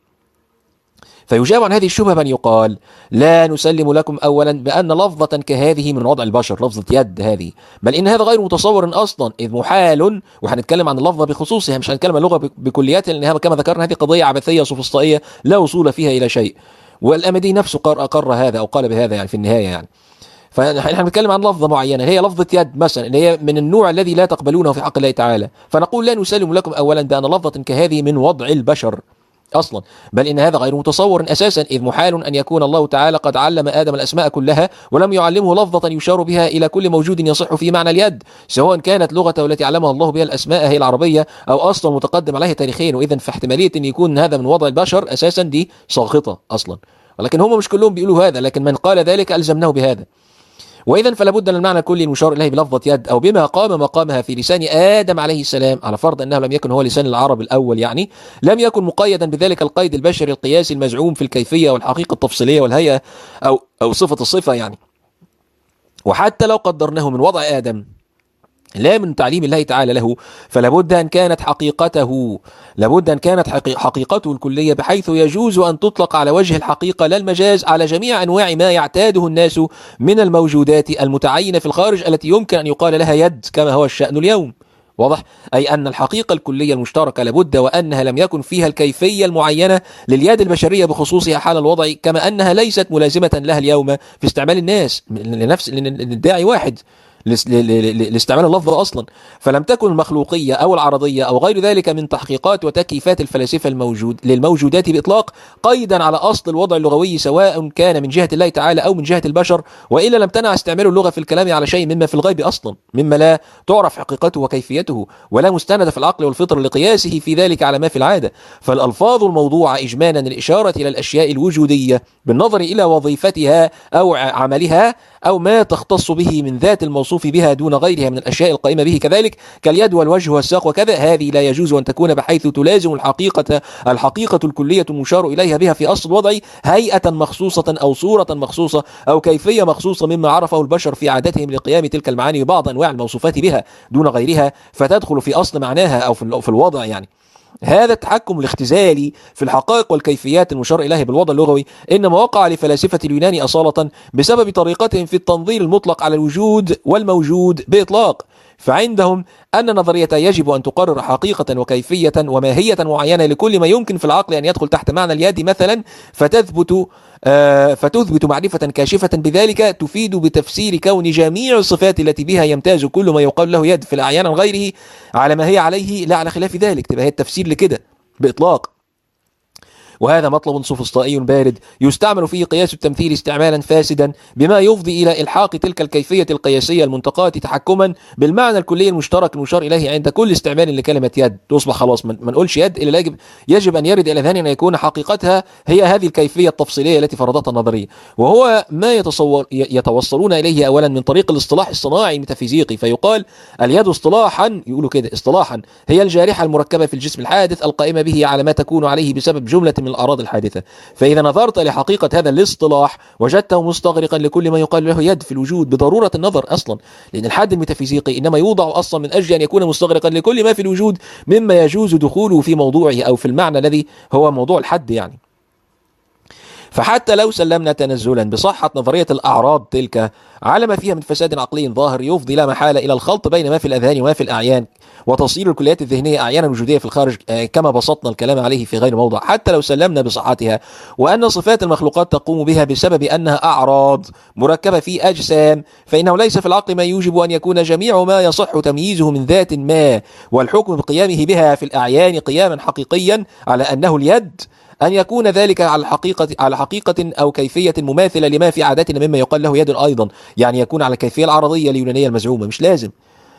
فيجاب عن هذه الشبهة من يقال لا نسلم لكم أولا بأن لفظة كهذه من وضع البشر، لفظة يد هذه، بل إن هذا غير متصور أصلا، إذ محال. وهنتكلم عن اللفظة بخصوصها، مش هنتكلم عن اللغة بكلياتها، لأنها كما ذكرنا هذه قضية عبثية سوفسطائية لا وصول فيها إلى شيء. والأمدي نفسه أقر هذا أو قال بهذا يعني في النهاية يعني. فنحن بنتكلم عن لفظة معينة هي لفظة يد مثلا، اللي هي من النوع الذي لا تقبلونه في حق الله تعالى، فنقول لا نسلم لكم أولا بأن لفظة كهذه من وضع البشر أصلا، بل إن هذا غير متصور أساسا، إذ محال أن يكون الله تعالى قد علم آدم الأسماء كلها ولم يعلمه لفظة يشار بها إلى كل موجود يصح في معنى اليد، سواء كانت لغته التي علمها الله بها الأسماء هي العربية أو أصلا متقدم عليها تاريخيا. وإذا فاحتمالية أن يكون هذا من وضع البشر أساسا دي ساقطة أصلا، ولكن هم مش كلهم بيقولوا هذا، لكن من قال ذلك ألزمناه بهذا. وإذا فلا بد من المعنى الكلي المشار إليه بلفظة يد أو بما قام مقامها في لسان آدم عليه السلام، على فرض أنه لم يكن هو لسان العرب الأول، يعني لم يكن مقيدا بذلك القيد البشري القياسي المزعوم في الكيفية والحقيقة التفصيلية والهيئة أو أو صفة الصفة يعني. وحتى لو قدرناه من وضع آدم لا من تعليم الله تعالى له، فلابد أن كانت حقيقته لابد أن كانت حقيقته الكلية، بحيث يجوز أن تطلق على وجه الحقيقة لا المجاز على جميع أنواع ما يعتاده الناس من الموجودات المتعينة في الخارج التي يمكن أن يقال لها يد كما هو الشأن اليوم. واضح؟ أي أن الحقيقة الكلية المشتركة لابد وأنها لم يكن فيها الكيفية المعينة لليد البشرية بخصوصها حال الوضع، كما أنها ليست ملازمة لها اليوم في استعمال الناس لنفس الداعي واحد لاستعمال اللفظ أصلا. فلم تكن المخلوقية أو العرضية أو غير ذلك من تحقيقات وتكييفات الفلاسفة الموجود للموجودات بإطلاق قيدا على أصل الوضع اللغوي، سواء كان من جهة الله تعالى أو من جهة البشر، وإلا لم تنع استعمال اللغة في الكلام على شيء مما في الغيب أصلا، مما لا تعرف حقيقته وكيفيته ولا مستند في العقل والفطر لقياسه في ذلك على ما في العادة. فالألفاظ الموضوعة إجمالا الإشارة إلى الأشياء الوجودية بالنظر إلى وظيفتها أو عملها أو ما تختص به من ذات الموصوف بها دون غيرها من الأشياء القائمة به، كذلك كاليد والوجه والساق وكذا، هذه لا يجوز أن تكون بحيث تلازم الحقيقة الحقيقة الكلية المشار إليها بها في أصل الوضع هيئة مخصوصة أو صورة مخصوصة أو كيفية مخصوصة مما عرفه البشر في عادتهم لقيام تلك المعاني ببعض أنواع الموصوفات بها دون غيرها، فتدخل في أصل معناها أو في الوضع يعني. هذا التحكم الاختزالي في الحقائق والكيفيات المشار إليه بالوضع اللغوي إنما وقع لفلاسفة اليونان أصالة بسبب طريقتهم في التنظير المطلق على الوجود والموجود بإطلاق. فعندهم أن نظرية يجب أن تقرر حقيقة وكيفية وماهية معينة لكل ما يمكن في العقل أن يدخل تحت معنى اليد مثلا، فتثبت آه فتثبت معرفة كاشفة بذلك تفيد بتفسير كون جميع الصفات التي بها يمتاز كل ما يقال له يد في الأعيان عن غيره على ما هي عليه لا على خلاف ذلك، تبقى هي التفسير لكده بإطلاق. وهذا مطلب سوفسطائي بارد يستعمل فيه قياس التمثيل استعمالا فاسدا بما يفضي إلى إلحاق تلك الكيفية القياسية المنتقاة تحكما بالمعنى الكلي المشترك المشار إليه عند كل استعمال لكلمة يد. تصبح خلاص ما نقولش يد إلا يجب, يجب أن يرد إلى ذهننا أن يكون حقيقتها هي هذه الكيفية التفصيلية التي فرضتها النظرية، وهو ما يتصور يتوصلون إليه أولا من طريق الاصطلاح الصناعي الميتافيزيقي. فيقال اليد اصطلاحا، يقولوا كده اصطلاحا، هي الجارحة المركبة في الجسم الحادث القائمة به على ما تكون عليه بسبب جملة من الأعراض الحادثة. فإذا نظرت لحقيقة هذا الاصطلاح وجدته مستغرقا لكل ما يقال له يد في الوجود بضرورة النظر أصلا، لأن الحد الميتافيزيقي إنما يوضع أصلا من أجل أن يكون مستغرقا لكل ما في الوجود مما يجوز دخوله في موضوعه أو في المعنى الذي هو موضوع الحد يعني. فحتى لو سلمنا تنزلا بصحة نظرية الأعراض تلك على ما فيها من فساد عقلي ظاهر يفضي لا محالة إلى الخلط بين ما في الأذهان وما في الأعيان وتصير الكليات الذهنية أعيانا وجودية في الخارج كما بسطنا الكلام عليه في غير موضع، حتى لو سلمنا بصحتها وأن صفات المخلوقات تقوم بها بسبب أنها أعراض مركبة في أجسام، فإنه ليس في العقل ما يوجب أن يكون جميع ما يصح تمييزه من ذات ما والحكم بقيامه بها في الأعيان قياما حقيقيا على أنه اليد أن يكون ذلك على حقيقة على حقيقة أو كيفية مماثلة لما في عاداتنا مما يقال له يد أيضا، يعني يكون على الكيفية العرضية اليونانية المزعومة، مش لازم.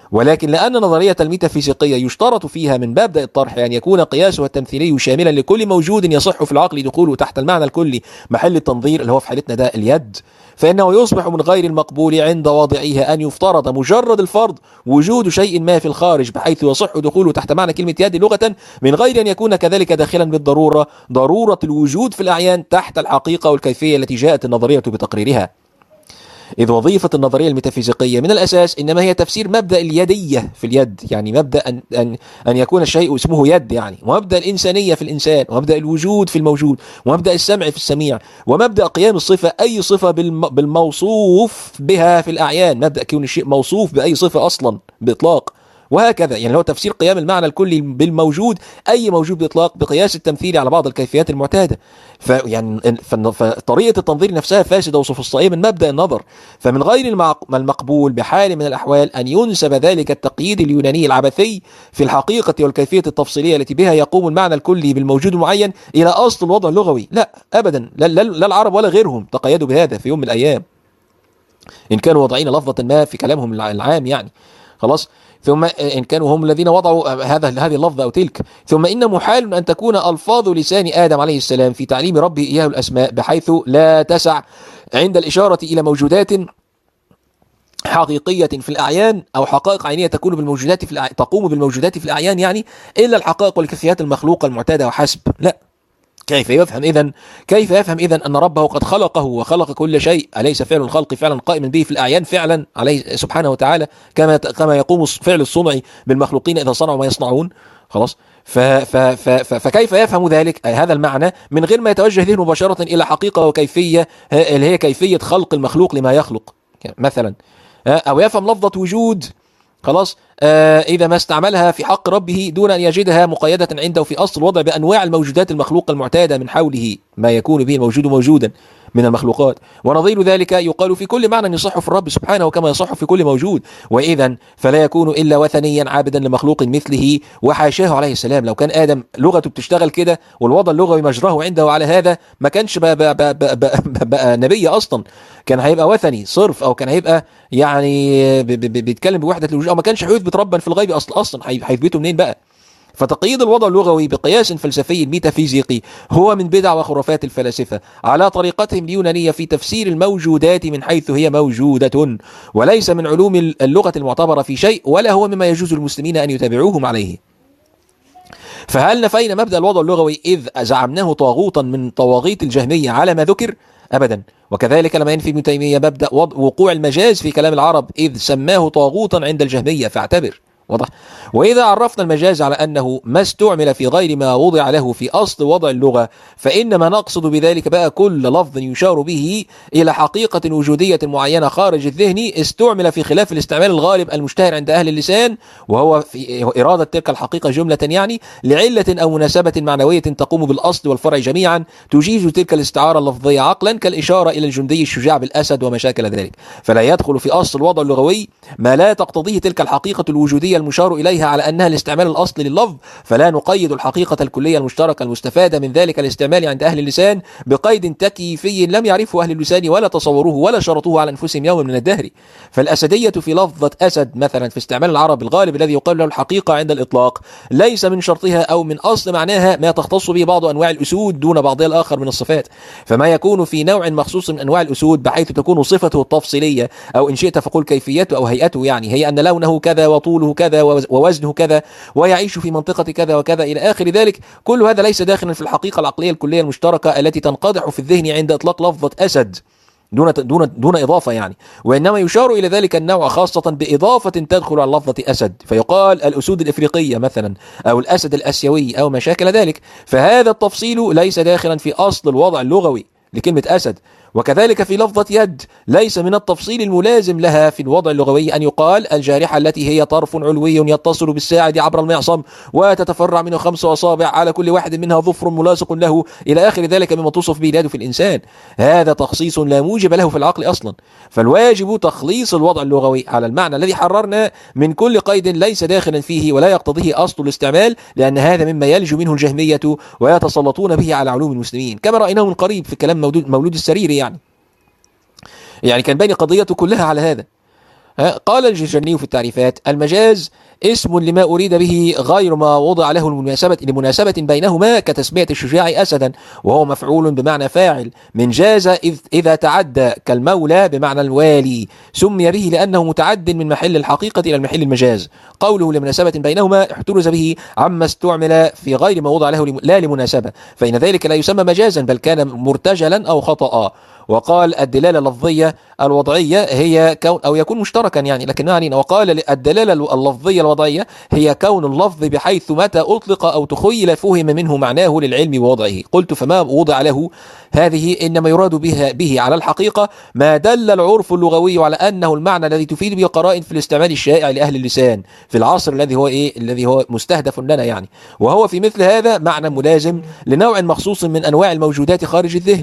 ولكن لأن نظرية الميتافيزيقية يشترط فيها من مبدأ الطرح أن يكون قياسها التمثيلي شاملا لكل موجود يصح في العقل دخوله تحت المعنى الكلي محل التنظير، اللي هو في حالتنا ده اليد، فإنه يصبح من غير المقبول عند واضعيها أن يفترض مجرد الفرض وجود شيء ما في الخارج بحيث يصح دخوله تحت معنى كلمة يد لغة، من غير أن يكون كذلك داخلا بالضرورة ضرورة الوجود في الأعيان تحت الحقيقة والكيفية التي جاءت النظرية بتقريرها. إذ وظيفة النظرية الميتافيزيقية من الأساس إنما هي تفسير مبدأ اليدية في اليد، يعني مبدأ أن, أن, أن يكون الشيء اسمه يد، يعني ومبدأ الإنسانية في الإنسان، ومبدأ الوجود في الموجود، ومبدأ السمع في السميع، ومبدأ قيام الصفة أي صفة بالموصوف بها في الأعيان، مبدأ كون الشيء موصوف بأي صفة أصلا بإطلاق، وهكذا. يعني هو تفسير قيام المعنى الكلي بالموجود أي موجود بإطلاق بقياس التمثيلي على بعض الكيفيات المعتادة. فيعني فطريقة التنظير نفسها فاسدة وسوفسطائية من مبدأ النظر. فمن غير المقبول بحال من الأحوال أن ينسب ذلك التقييد اليوناني العبثي في الحقيقة والكيفية التفصيلية التي بها يقوم المعنى الكلي بالموجود المعين إلى أصل الوضع اللغوي. لا أبدا، لا, لا, لا العرب ولا غيرهم تقيدوا بهذا في يوم من الأيام، إن كانوا وضعين لفظة ما في كلامهم العام يعني. خلاص. ثم إن كانوا هم الذين وضعوا هذا هذه اللفظة أو تلك. ثم إن محال أن تكون ألفاظ لسان آدم عليه السلام في تعليم ربه إياه الأسماء بحيث لا تسع عند الإشارة إلى موجودات حقيقية في الأعيان أو حقائق عينية تكون بالموجودات في الأعيان تقوم بالموجودات في الأعيان، يعني إلا الحقائق والكيفيات المخلوقة المعتادة وحسب. لا. كيف يفهم إذن كيف يفهم إذن أن ربه قد خلقه وخلق كل شيء؟ أليس فعل الخلق فعلا قائما به في الأعيان فعلا عليه سبحانه وتعالى، كما كما يقوم فعل الصنع بالمخلوقين إذا صنعوا ما يصنعون؟ خلاص. ف ف ف ف فكيف يفهم ذلك أي هذا المعنى من غير ما يتوجه ذهنه مباشرة إلى حقيقة وكيفية اللي هي كيفية خلق المخلوق لما يخلق مثلا، أو يفهم لفظة وجود خلاص آه إذا ما استعملها في حق ربه دون أن يجدها مقيدة عنده في أصل الوضع بأنواع الموجودات المخلوقة المعتادة من حوله، ما يكون به الموجود موجودا من المخلوقات. ونظير ذلك يقال في كل معنى يصح في الرب سبحانه وكما يصح في كل موجود، وإذا فلا يكون إلا وثنيا عابدا لمخلوق مثله وحاشاه عليه السلام. لو كان آدم لغته بتشتغل كده والوضع اللغوي مجراه عنده على هذا ما كانش بقى, بقى, بقى, بقى, بقى, بقى نبي أصلا، كان هيبقى وثني صرف، أو كان هيبقى يعني بيتكلم بوحدة الوجود، أو ما كانش هيثبت ربا في الغيب أصلا أصلا هيثبته منين بقى؟ فتقييد الوضع اللغوي بقياس فلسفي ميتافيزيقي هو من بدع وخرافات الفلاسفة على طريقتهم اليونانية في تفسير الموجودات من حيث هي موجودة، وليس من علوم اللغة المعتبرة في شيء، ولا هو مما يجوز للمسلمين أن يتابعوهم عليه. فهل نفينا مبدأ الوضع اللغوي إذ زعمناه طاغوتا من طواغيت الجهمية على ما ذكر؟ أبدا. وكذلك لما ينفي ابن تيمية مبدأ وقوع المجاز في كلام العرب إذ سماه طاغوتا عند الجهمية، فاعتبر. واضح. وإذا عرفنا المجاز على أنه ما استعمل في غير ما وضع له في أصل وضع اللغة، فإنما نقصد بذلك بقى كل لفظ يشار به إلى حقيقة وجودية معينة خارج الذهن استعمل في خلاف الاستعمال الغالب المشتهر عند أهل اللسان، وهو في إرادة تلك الحقيقة جملة، يعني لعلة أو مناسبة معنوية تقوم بالأصل والفرع جميعا تجيز تلك الاستعارة اللفظية عقلا، كالإشارة إلى الجندي الشجاع بالأسد وما شاكل ذلك. فلا يدخل في أصل الوضع اللغوي ما لا تقتضيه تلك الحقيقة الوجودية المشار إليها على أنها الاستعمال الأصلي لللفظ، فلا نقيد الحقيقة الكلية المشتركة المستفادة من ذلك الاستعمال عند أهل اللسان بقيد تكييفي لم يعرفه أهل اللسان ولا تصوروه ولا شرطوه على أنفسهم يوم من الدهر. فالأسدية في لفظة أسد مثلا في استعمال العرب الغالب الذي يقال له الحقيقة عند الإطلاق ليس من شرطها أو من أصل معناها ما تختص به بعض أنواع الأسود دون بعضها الآخر من الصفات. فما يكون في نوع مخصوص من أنواع الأسود بحيث تكون صفته التفصيلية، أو إن شئت فقل كيفيته أو هيئته، يعني هي أن لونه كذا وطوله كذا ووزنه كذا ويعيش في منطقة كذا وكذا إلى آخر ذلك، كل هذا ليس داخلا في الحقيقة العقلية الكلية المشتركة التي تنقدح في الذهن عند إطلاق لفظة أسد دون دون دون إضافة يعني، وإنما يشار إلى ذلك النوع خاصة بإضافة تدخل على لفظة أسد، فيقال الأسود الإفريقية مثلا أو الأسد الأسيوي أو ما شاكل ذلك. فهذا التفصيل ليس داخلا في أصل الوضع اللغوي لكلمة أسد. وكذلك في لفظة يد ليس من التفصيل الملازم لها في الوضع اللغوي أن يقال الجارحة التي هي طرف علوي يتصل بالساعد عبر المعصم وتتفرع منه خمس أصابع على كل واحد منها ظفر ملاصق له إلى آخر ذلك مما توصف به اليد في الإنسان. هذا تخصيص لا موجب له في العقل أصلا. فالواجب تخليص الوضع اللغوي على المعنى الذي حررنا من كل قيد ليس داخلا فيه ولا يقتضيه أصل الاستعمال، لأن هذا مما يلج منه الجهمية ويتسلطون به على علوم المسلمين، كما رأيناه من قريب في كلام مولود السريري. يعني يعني كان بين قضيته كلها على هذا. قال الجرجاني في التعريفات: المجاز اسم لما أريد به غير ما وضع له لمناسبة, لمناسبة بينهما، كتسمية الشجاع أسدا وهو مفعول بمعنى فاعل من جاز إذا تعدى، كالمولى بمعنى الوالي، سمي به لأنه متعد من محل الحقيقة إلى المحل المجاز. قوله لمناسبة بينهما احترز به عما استعمل في غير ما وضع له لا لمناسبة، فإن ذلك لا يسمى مجازا بل كان مرتجلا أو خطأ. وقال الدلالة اللفظية الوضعية هي كون أو يكون مشتركا يعني لكن يعني وقال الدلالة اللفظية الوضعية هي كون اللفظ بحيث متى أطلق أو تخيل فهم منه معناه للعلم بوضعه. قلت: فما وضع له هذه إنما يراد بها به على الحقيقة ما دل العرف اللغوي على أنه المعنى الذي تفيد به قرائن في الاستعمال الشائع لأهل اللسان في العصر الذي هو إيه الذي هو مستهدف لنا يعني، وهو في مثل هذا معنى ملازم لنوع مخصوص من أنواع الموجودات خارج الذهن.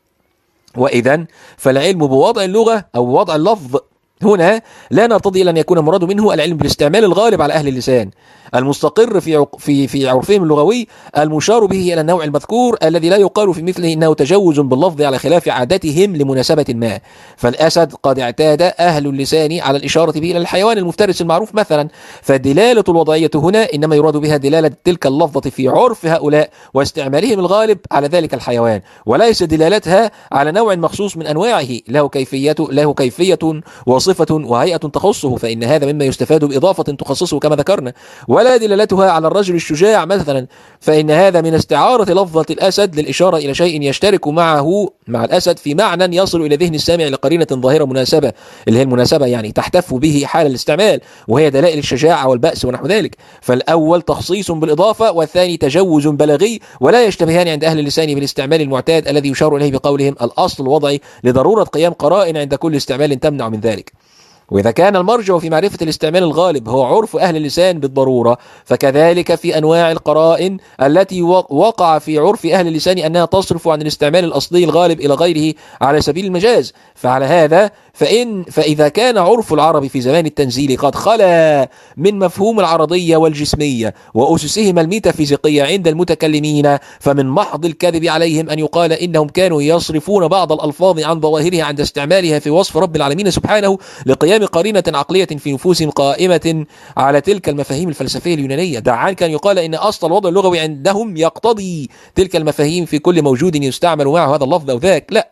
وإذن فالعلم بوضع اللغة أو وضع اللفظ هنا لا نرتضي إلا أن يكون المراد منه العلم بالاستعمال الغالب على أهل اللسان المستقر في في في عرفهم اللغوي، المشار به إلى النوع المذكور الذي لا يقال في مثله إنه تجوز باللفظ على خلاف عادتهم لمناسبة ما. فالأسد قد اعتاد أهل اللسان على الإشارة به إلى الحيوان المفترس المعروف مثلا، فالدلالة الوضعية هنا إنما يراد بها دلالة تلك اللفظة في عرف هؤلاء واستعمالهم الغالب على ذلك الحيوان، وليس دلالتها على نوع مخصوص من أنواعه له كيفية له كيفية وصفة وهيئة تخصه، فإن هذا مما يستفاد بإضافة تخصصه كما ذكرنا. ولا دلالتها على الرجل الشجاع مثلا، فإن هذا من استعارة لفظة الأسد للإشارة إلى شيء يشترك معه مع الأسد في معنى يصل إلى ذهن السامع لقرينة ظاهرة مناسبة، اللي هي المناسبة يعني تحتف به حال الاستعمال، وهي دلائل الشجاعة والبأس ونحو ذلك. فالأول تخصيص بالإضافة والثاني تجوز بلاغي، ولا يشتبهان عند أهل اللسان بالاستعمال المعتاد الذي يشار إليه بقولهم الأصل الوضعي لضرورة قيام قرائن عند كل استعمال تمنع من ذلك. وإذا كان المرجع في معرفة الاستعمال الغالب هو عرف أهل اللسان بالضرورة، فكذلك في أنواع القرائن التي وقع في عرف أهل اللسان أنها تصرف عن الاستعمال الأصلي الغالب إلى غيره على سبيل المجاز. فعلى هذا فإن فإذا كان عرف العرب في زمان التنزيل قد خلا من مفهوم العرضية والجسمية وأسسهما الميتافيزيقية عند المتكلمين، فمن محض الكذب عليهم أن يقال إنهم كانوا يصرفون بعض الألفاظ عن ظواهرها عند استعمالها في وصف رب العالمين سبحانه لقيام قرينة عقلية في نفوسهم قائمة على تلك المفاهيم الفلسفية اليونانية. دعان كان يقال إن أصل الوضع اللغوي عندهم يقتضي تلك المفاهيم في كل موجود يستعمل معه هذا اللفظ أو ذاك. لا،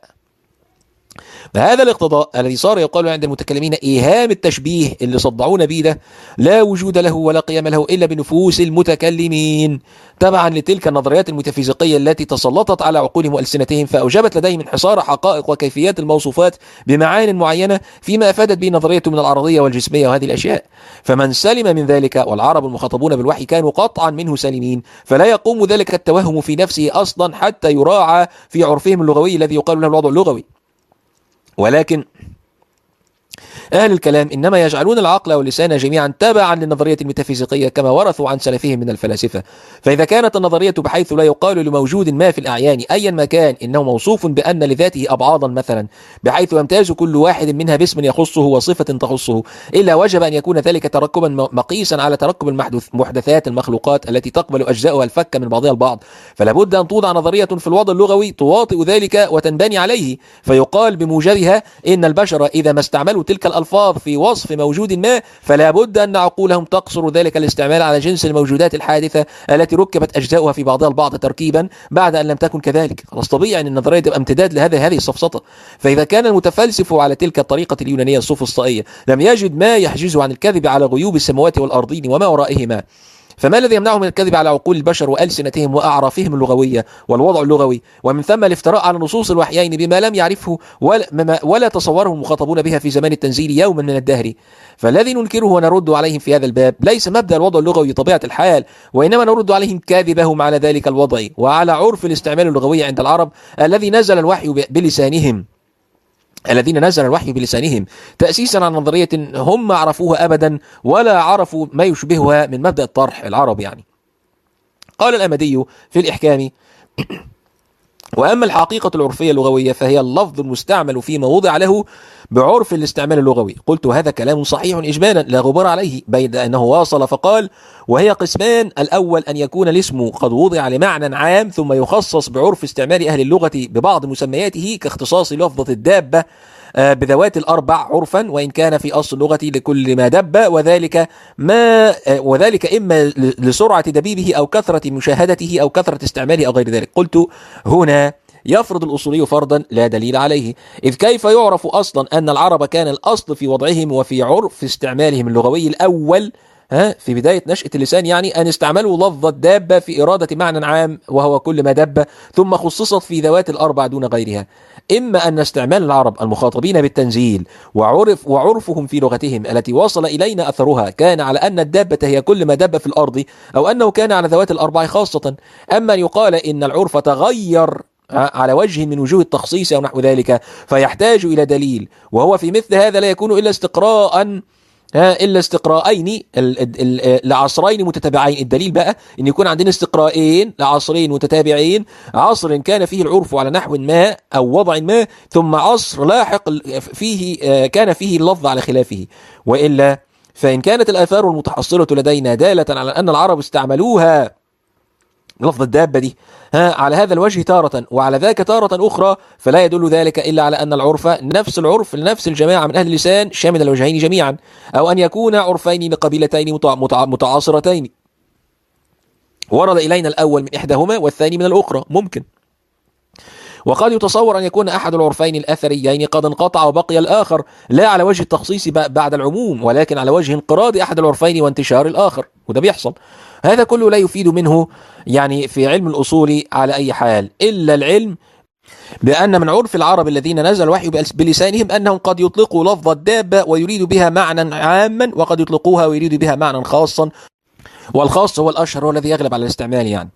فهذا الاقتضاء الذي صار يقال عند المتكلمين إيهام التشبيه اللي صدعون به ده لا وجود له ولا قيام له إلا بنفوس المتكلمين، تبعا لتلك النظريات الميتافيزيقية التي تسلطت على عقولهم وألسنتهم، فأوجبت لديهم انحصار حقائق وكيفيات الموصوفات بمعان معينة فيما أفادت به نظريته من العرضية والجسمية وهذه الأشياء. فمن سلم من ذلك، والعرب المخاطبون بالوحي كانوا قطعا منه سالمين، فلا يقوم ذلك التوهم في نفسه أصلا حتى يراعى في عرفهم اللغوي الذي يقال له الوضع اللغوي. ولكن أهل الكلام إنما يجعلون العقل واللسان جميعا تبعا للنظرية الميتافيزيقية كما ورثوا عن سلفهم من الفلاسفة. فإذا كانت النظرية بحيث لا يقال لموجود ما في الأعيان أيا ما كان إنه موصوف بأن لذاته أبعاضا مثلا بحيث يمتاز كل واحد منها باسم يخصه وصفة تخصه، إلا وجب أن يكون ذلك تركبا مقيسا على تركب المحدثات المخلوقات التي تقبل أجزاؤها الفك من بعضها البعض. فلا بد أن توضع نظرية في الوضع اللغوي تواطئ ذلك وتنبني عليه، فيقال بموجبها إن البشر إذا ما استعملوا تلك الألفاظ في وصف موجود ما فلا بد أن عقولهم تقصر ذلك الاستعمال على جنس الموجودات الحادثة التي ركبت أجزاؤها في بعضها البعض تركيبا بعد أن لم تكن كذلك. خلاص طبيعي أن النظرية تبقى امتداد لهذا هذه السفسطة. فإذا كان المتفلسف على تلك الطريقة اليونانية السوفسطائية لم يجد ما يحجزه عن الكذب على غيوب السماوات والأرضين وما ورائهما، فما الذي يمنعه من الكذب على عقول البشر وألسنتهم وأعرافهم اللغوية والوضع اللغوي، ومن ثم الافتراء على نصوص الوحيين بما لم يعرفه ولا, ولا تصوره المخاطبون بها في زمان التنزيل يوما من الدهر؟ فالذي ننكره ونرد عليهم في هذا الباب ليس مبدأ الوضع اللغوي بطبيعة الحال، وإنما نرد عليهم كاذبهم على ذلك الوضع وعلى عرف الاستعمال اللغوي عند العرب الذي نزل الوحي بلسانهم الذين نزل الوحي بلسانهم تأسيسا على نظرية هم ما عرفوها أبدا ولا عرفوا ما يشبهها من مبدأ الطرح العرب يعني. قال الأمدي في الإحكام: وأما الحقيقة العرفية اللغوية فهي اللفظ المستعمل فيما وضع له بعرف الاستعمال اللغوي. قلت هذا كلام صحيح إجمالا لا غبار عليه، بيد أنه واصل فقال: وهي قسمان: الأول أن يكون الاسم قد وضع لمعنى عام ثم يخصص بعرف استعمال أهل اللغة ببعض مسمياته كاختصاص لفظة الدابة بذوات الأربع عرفا، وإن كان في أصل اللغة لكل ما دب، وذلك ما وذلك إما لسرعة دبيبه أو كثرة مشاهدته أو كثرة استعماله أو غير ذلك. قلت هنا يفرض الأصولي فرضا لا دليل عليه، إذ كيف يعرف أصلا أن العرب كان الأصل في وضعهم وفي عرف استعمالهم اللغوي الأول ها في بداية نشأة اللسان، يعني أن استعملوا لفظ الدابة في إرادة معنى عام وهو كل ما دب، ثم خصصت في ذوات الأربع دون غيرها. إما أن استعمال العرب المخاطبين بالتنزيل وعرف وعرفهم في لغتهم التي وصل إلينا أثرها كان على أن الدابة هي كل ما دب في الأرض، أو أنه كان على ذوات الأربع خاصة. أما أن يقال إن العرف تغير على وجه من وجوه التخصيص أو نحو ذلك فيحتاج إلى دليل، وهو في مثل هذا لا يكون إلا استقراء إلا استقراءين لعصرين متتابعين. الدليل بقى أن يكون عندنا استقراءين لعصرين متتابعين، عصر كان فيه العرف على نحو ما أو وضع ما، ثم عصر لاحق فيه كان فيه اللفظ على خلافه. وإلا فإن كانت الآثار المتحصلة لدينا دالة على أن العرب استعملوها لفظ الدابة دي ها على هذا الوجه تارة وعلى ذاك تارة أخرى، فلا يدل ذلك إلا على أن العرف نفس العرف لنفس الجماعة من أهل اللسان شامل الوجهين جميعا، أو أن يكون عرفين لقبيلتين متعاصرتين ورد إلينا الأول من إحداهما والثاني من الأخرى، ممكن. وقد يتصور أن يكون أحد العرفين الأثريين قد انقطع وبقي الآخر، لا على وجه التخصيص بعد العموم، ولكن على وجه انقراض أحد العرفين وانتشار الآخر، وده بيحصل. هذا كله لا يفيد منه يعني في علم الأصول على أي حال إلا العلم بأن من عرف العرب الذين نزل الوحي بلسانهم أنهم قد يطلقوا لفظ الدابة ويريد بها معنى عاما، وقد يطلقوها ويريد بها معنى خاصا، والخاص هو الأشهر والذي يغلب على الاستعمال يعني.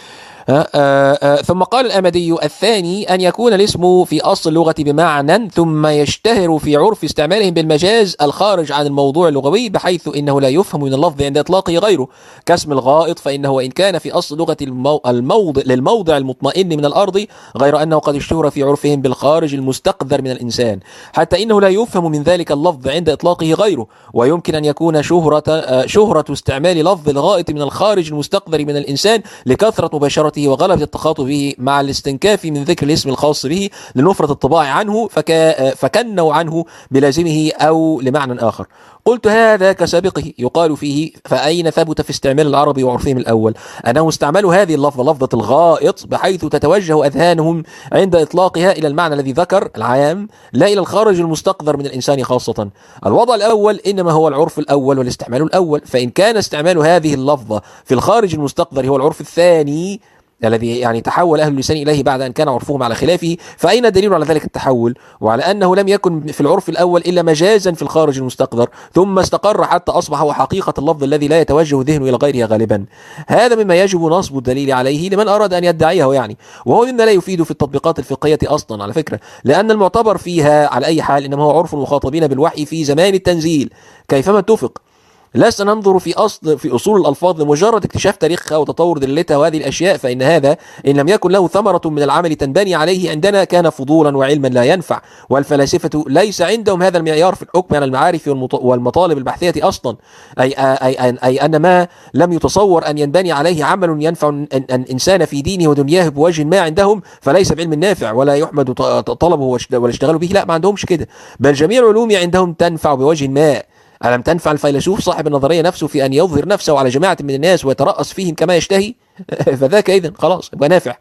آآ آآ ثم قال الأمدي الثاني أن يكون الاسم في أصل اللغة بمعنى ثم يشتهر في عرف استعمالهم بالمجاز الخارج عن الموضوع اللغوي، بحيث إنه لا يفهم من اللفظ عند إطلاقه غيره، كاسم الغائط، فإنه وإن كان في أصل لغة الموضع للموضع المطمئن من الأرض، غير أنه قد اشتهر في عرفهم بالخارج المستقذر من الإنسان، حتى إنه لا يفهم من ذلك اللفظ عند إطلاقه غيره. ويمكن أن يكون شهرة شهرة استعمال لفظ الغائط من الخارج المستقذر من الإنسان لكثرة مباشرة وغلبة التخاطب به مع الاستنكاف من ذكر الاسم الخاص به لنفرة الطباع عنه فك... فكنوا عنه بلازمه أو لمعنى آخر. قلت هذا كسابقه يقال فيه، فأين ثبت في استعمال العرب وعرفهم الأول أنهم استعملوا هذه اللفظة لفظة الغائط بحيث تتوجه أذهانهم عند إطلاقها إلى المعنى الذي ذكر العام، لا إلى الخارج المستقذر من الإنسان خاصة. الوضع الأول إنما هو العرف الأول والاستعمال الأول، فإن كان استعمال هذه اللفظة في الخارج المستقذر هو العرف الثاني الذي يعني تحول أهل اللسان إليه بعد أن كان عرفهم على خلافه، فأين الدليل على ذلك التحول وعلى أنه لم يكن في العرف الأول إلا مجازا في الخارج المستقذر ثم استقر حتى أصبح هو حقيقة اللفظ الذي لا يتوجه ذهنه إلى غيره غالبا؟ هذا مما يجب نصب الدليل عليه لمن أراد أن يدعيه يعني، وهو مما لا يفيد في التطبيقات الفقهية أصلا على فكرة، لأن المعتبر فيها على أي حال إنما هو عرف المخاطبين بالوحي في زمان التنزيل كيفما اتفق. لسنا ننظر في أصل في أصول الألفاظ لمجرد اكتشاف تاريخها وتطور دلالتها وهذه الأشياء، فإن هذا إن لم يكن له ثمرة من العمل تنبني عليه عندنا كان فضولا وعلما لا ينفع. والفلاسفة ليس عندهم هذا المعيار في الحكم على المعارف والمطالب البحثية أصلا، أي, أي, أي, أي أن ما لم يتصور أن ينبني عليه عمل ينفع الإنسان في دينه ودنياه بوجه ما عندهم فليس بعلم نافع ولا يحمد طلبه ولا اشتغلوا به، لا ما عندهمش كده، بل جميع العلوم عندهم تنفع بوجه ما. ألم تنفع الفيلسوف صاحب النظرية نفسه في أن يظهر نفسه على جماعة من الناس ويترأس فيهم كما يشتهي؟ فذاك إذن خلاص يبقى نافع.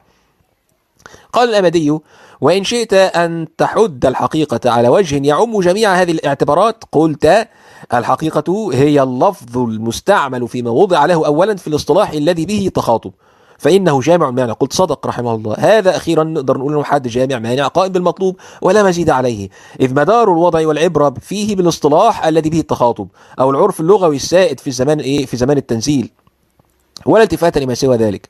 قال الأمدي وإن شئت أن تحد الحقيقة على وجه يعم جميع هذه الاعتبارات قلت الحقيقة هي اللفظ المستعمل فيما وضع له أولا في الاصطلاح الذي به تخاطب، فإنه جامع مانع. قلت صدق رحمه الله، هذا أخيرا نقدر نقول أنه حد جامع مانع قائم بالمطلوب ولا مزيد عليه، إذ مدار الوضع والعبرة فيه بالاصطلاح الذي به التخاطب أو العرف اللغوي السائد في الزمان إيه في زمان التنزيل، ولا التفات لما سوى ذلك.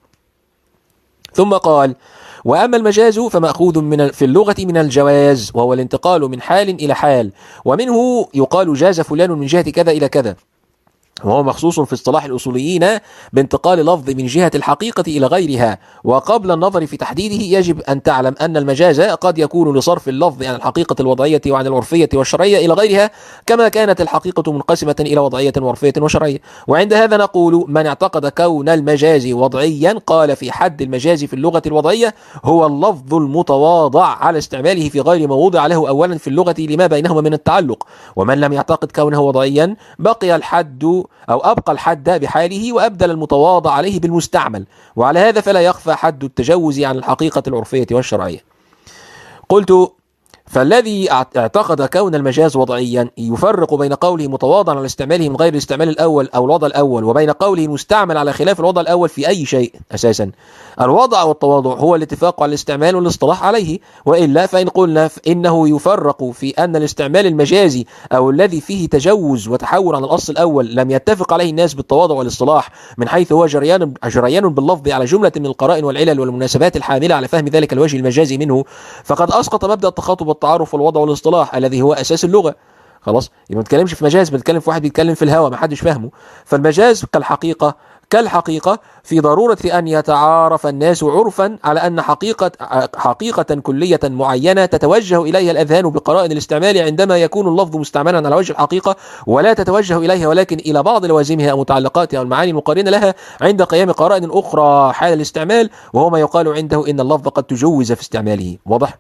ثم قال وأما المجاز فمأخوذ من في اللغة من الجواز، وهو الانتقال من حال إلى حال، ومنه يقال جاز فلان من جهة كذا إلى كذا، وهو مخصوص في اصطلاح الأصوليين بانتقال لفظ من جهة الحقيقة إلى غيرها. وقبل النظر في تحديده يجب أن تعلم أن المجاز قد يكون لصرف اللفظ عن الحقيقة الوضعية وعن العرفية والشرعية إلى غيرها، كما كانت الحقيقة منقسمة إلى وضعية وعرفية وشرعية. وعند هذا نقول: من اعتقد كون المجاز وضعيا قال في حد المجاز في اللغة الوضعية هو اللفظ المتواضع على استعماله في غير ما وضع له أولا في اللغة لما بينهما من التعلق. ومن لم يعتقد كونه وضعيا بقي الحد أو أبقى الحد بحاله وأبدل المتواضع عليه بالمستعمل. وعلى هذا فلا يخفى حد التجوز عن الحقيقة العرفية والشرعية. قلت: فالذي اعتقد كون المجاز وضعيا يفرق بين قوله متواضعا على استعماله من غير الاستعمال الأول أو الوضع الأول وبين قوله مستعمل على خلاف الوضع الأول في أي شيء. أساسا الوضع والتواضع هو الاتفاق على الاستعمال والاصطلاح عليه، وإلا فإن قلنا إنه يفرق في أن الاستعمال المجازي أو الذي فيه تجوز وتحول عن الأصل الأول لم يتفق عليه الناس بالتواضع والاصطلاح، من حيث هو جريان جريان باللفظ على جملة من القرائن والعلل والمناسبات الحاملة على فهم ذلك الوجه المجازي منه، فقد أسقط مبدأ التخاطب والتعارف والوضع والاصطلاح الذي هو أساس اللغة. خلاص، يبقى ما بنتكلمش في مجاز، بنتكلم في واحد بيتكلم في الهوى ما حدش فاهمه. فالمجاز كالحقيقة كالحقيقة في ضرورة أن يتعارف الناس عرفا على أن حقيقة حقيقة كلية معينة تتوجه إليها الأذهان بقرائن الاستعمال عندما يكون اللفظ مستعملا على وجه الحقيقة، ولا تتوجه إليها ولكن إلى بعض لوازمها أو متعلقاتها أو المعاني المقارنة لها عند قيام قرائن أخرى حال الاستعمال، وهو ما يقال عنده إن اللفظ قد تجوز في استعماله. واضح؟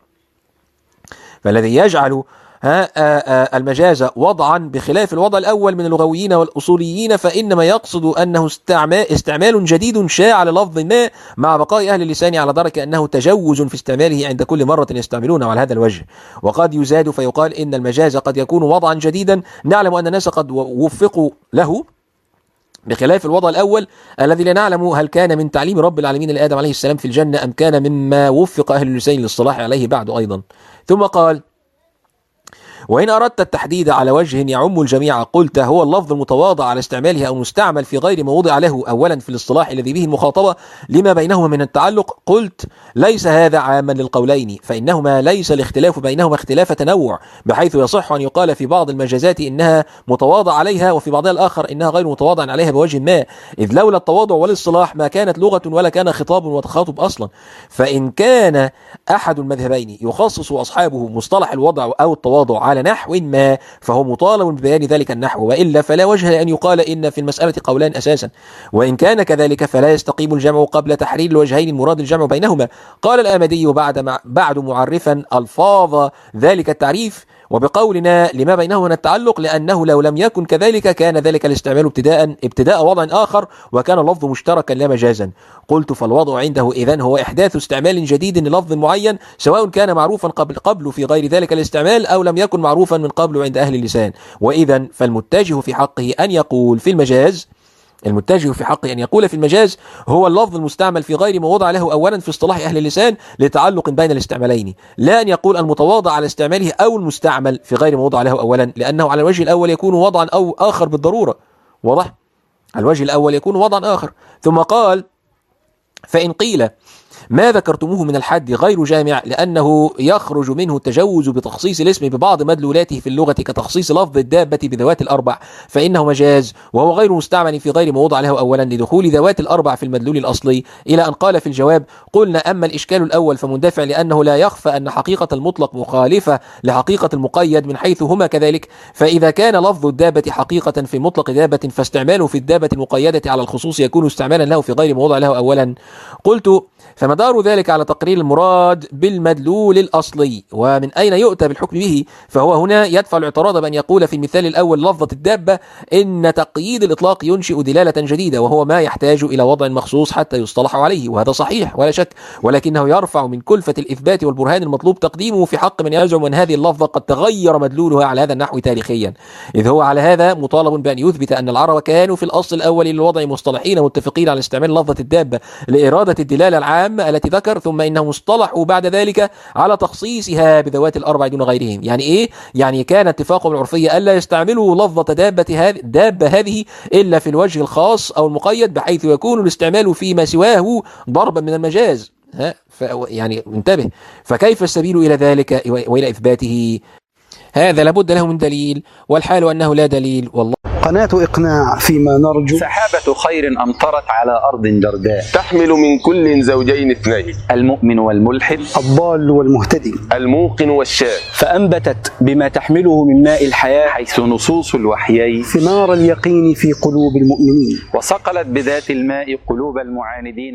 فالذي يجعل ها المجاز وضعا بخلاف الوضع الأول من اللغويين والأصوليين فإنما يقصد أنه استعمال جديد شاع للفظ ما مع بقاء أهل اللسان على درجة أنه تجوز في استعماله عند كل مرة يستعملونه على هذا الوجه. وقد يزاد فيقال إن المجاز قد يكون وضعا جديدا نعلم أن الناس قد وفقوا له بخلاف الوضع الأول الذي لا نعلم هل كان من تعليم رب العالمين لآدم عليه السلام في الجنة أم كان مما وفق أهل اللسان للصلاح عليه بعد أيضا. ثم قال: وإن أردت التحديد على وجه يعم الجميع قلت هو اللفظ المتواضع على استعماله أو مستعمل في غير ما وضع له أولا في الاصطلاح الذي به المخاطبة لما بينهما من التعلق. قلت: ليس هذا عاما للقولين، فإنهما ليس الاختلاف بينهما اختلاف تنوع، بحيث يصح أن يقال في بعض المجازات إنها متواضع عليها وفي بعضها الآخر إنها غير متواضع عليها بوجه ما، إذ لولا التواضع والاصطلاح ما كانت لغة ولا كان خطاب وتخاطب أصلا. فإن كان أحد المذهبين يخصص أصحابه مصطلح الوضع أو التواضع على نحو ما فهو مطالب ببيان ذلك النحو، وإلا فلا وجه لأن يقال إن في المسألة قولان أساسا. وإن كان كذلك فلا يستقيم الجمع قبل تحرير الوجهين المراد الجمع بينهما. قال الآمدي بعد مع بعد معرفا ألفاظ ذلك التعريف وبقولنا لما بينهما من التعلق، لأنه لو لم يكن كذلك كان ذلك الاستعمال ابتداء ابتداء وضع آخر وكان اللفظ مشتركا لا مجازا. قلت: فالوضع عنده إذن هو إحداث استعمال جديد للفظ معين سواء كان معروفا قبل قبل في غير ذلك الاستعمال أو لم يكن معروفا من قبل عند أهل اللسان. وإذن فالمتجه في حقه أن يقول في المجاز المتجه في حقه أن يقول في المجاز هو اللفظ المستعمل في غير ما وضع له أولا في اصطلاح أهل اللسان لتعلق بين الاستعمالين، لا أن يقول المتواضع على استعماله أو المستعمل في غير ما وضع له أولا، لأنه على الوجه الأول يكون وضعا أو آخر بالضرورة. واضح؟ على الوجه الأول يكون وضعا آخر. ثم قال: فإن قيل ما ذكرتموه من الحد غير جامع لأنه يخرج منه التجوز بتخصيص الاسم ببعض مدلولاته في اللغة كتخصيص لفظ الدابة بذوات الأربع فإنه مجاز وهو غير مستعمل في غير ما وضع له أولا لدخول ذوات الأربع في المدلول الأصلي، إلى أن قال في الجواب: قلنا أما الإشكال الأول فمندفع لأنه لا يخفى أن حقيقة المطلق مخالفة لحقيقة المقيد من حيث هما كذلك، فإذا كان لفظ الدابة حقيقة في مطلق دابة فاستعماله في الدابة المقيدة على الخصوص يكون استعمالا له في غير ما وضع له أولا. قلت: فمدار ذلك على تقرير المراد بالمدلول الأصلي، ومن أين يؤتى بالحكم به؟ فهو هنا يدفع الاعتراض بأن يقول في المثال الأول لفظة الدابة إن تقييد الإطلاق ينشئ دلالة جديدة وهو ما يحتاج إلى وضع مخصوص حتى يصطلح عليه، وهذا صحيح ولا شك، ولكنه يرفع من كلفة الإثبات والبرهان المطلوب تقديمه في حق من يزعم أن هذه اللفظة قد تغير مدلولها على هذا النحو تاريخيا، إذ هو على هذا مطالب بأن يثبت أن العرب كانوا في الأصل الأول للوضع مصطلحين متفقين على استعمال لفظة الدابة لإرادة الدلالة العامة التي ذكر، ثم إنهم اصطلحوا بعد ذلك على تخصيصها بذوات الأربع دون غيرهم. يعني إيه؟ يعني كان اتفاقهم العرفية ألا يستعملوا لفظة دابة هذه دابة هذه إلا في الوجه الخاص أو المقيد بحيث يكون الاستعمال فيما سواه ضربا من المجاز. ها يعني انتبه، فكيف السبيل إلى ذلك وإلى إثباته؟ هذا لابد له من دليل، والحال أنه لا دليل والله قناة إقناع فيما نرجو. سحابة خير أمطرت على أرض جرداء. تحمل من كل زوجين اثنين، المؤمن والملحد، الضال والمهتدي، الموقن والشاك. فأنبتت بما تحمله من ماء الحياة حيث نصوص الوحيين ثمار اليقين في قلوب المؤمنين، وصقلت بذات الماء قلوب المعاندين.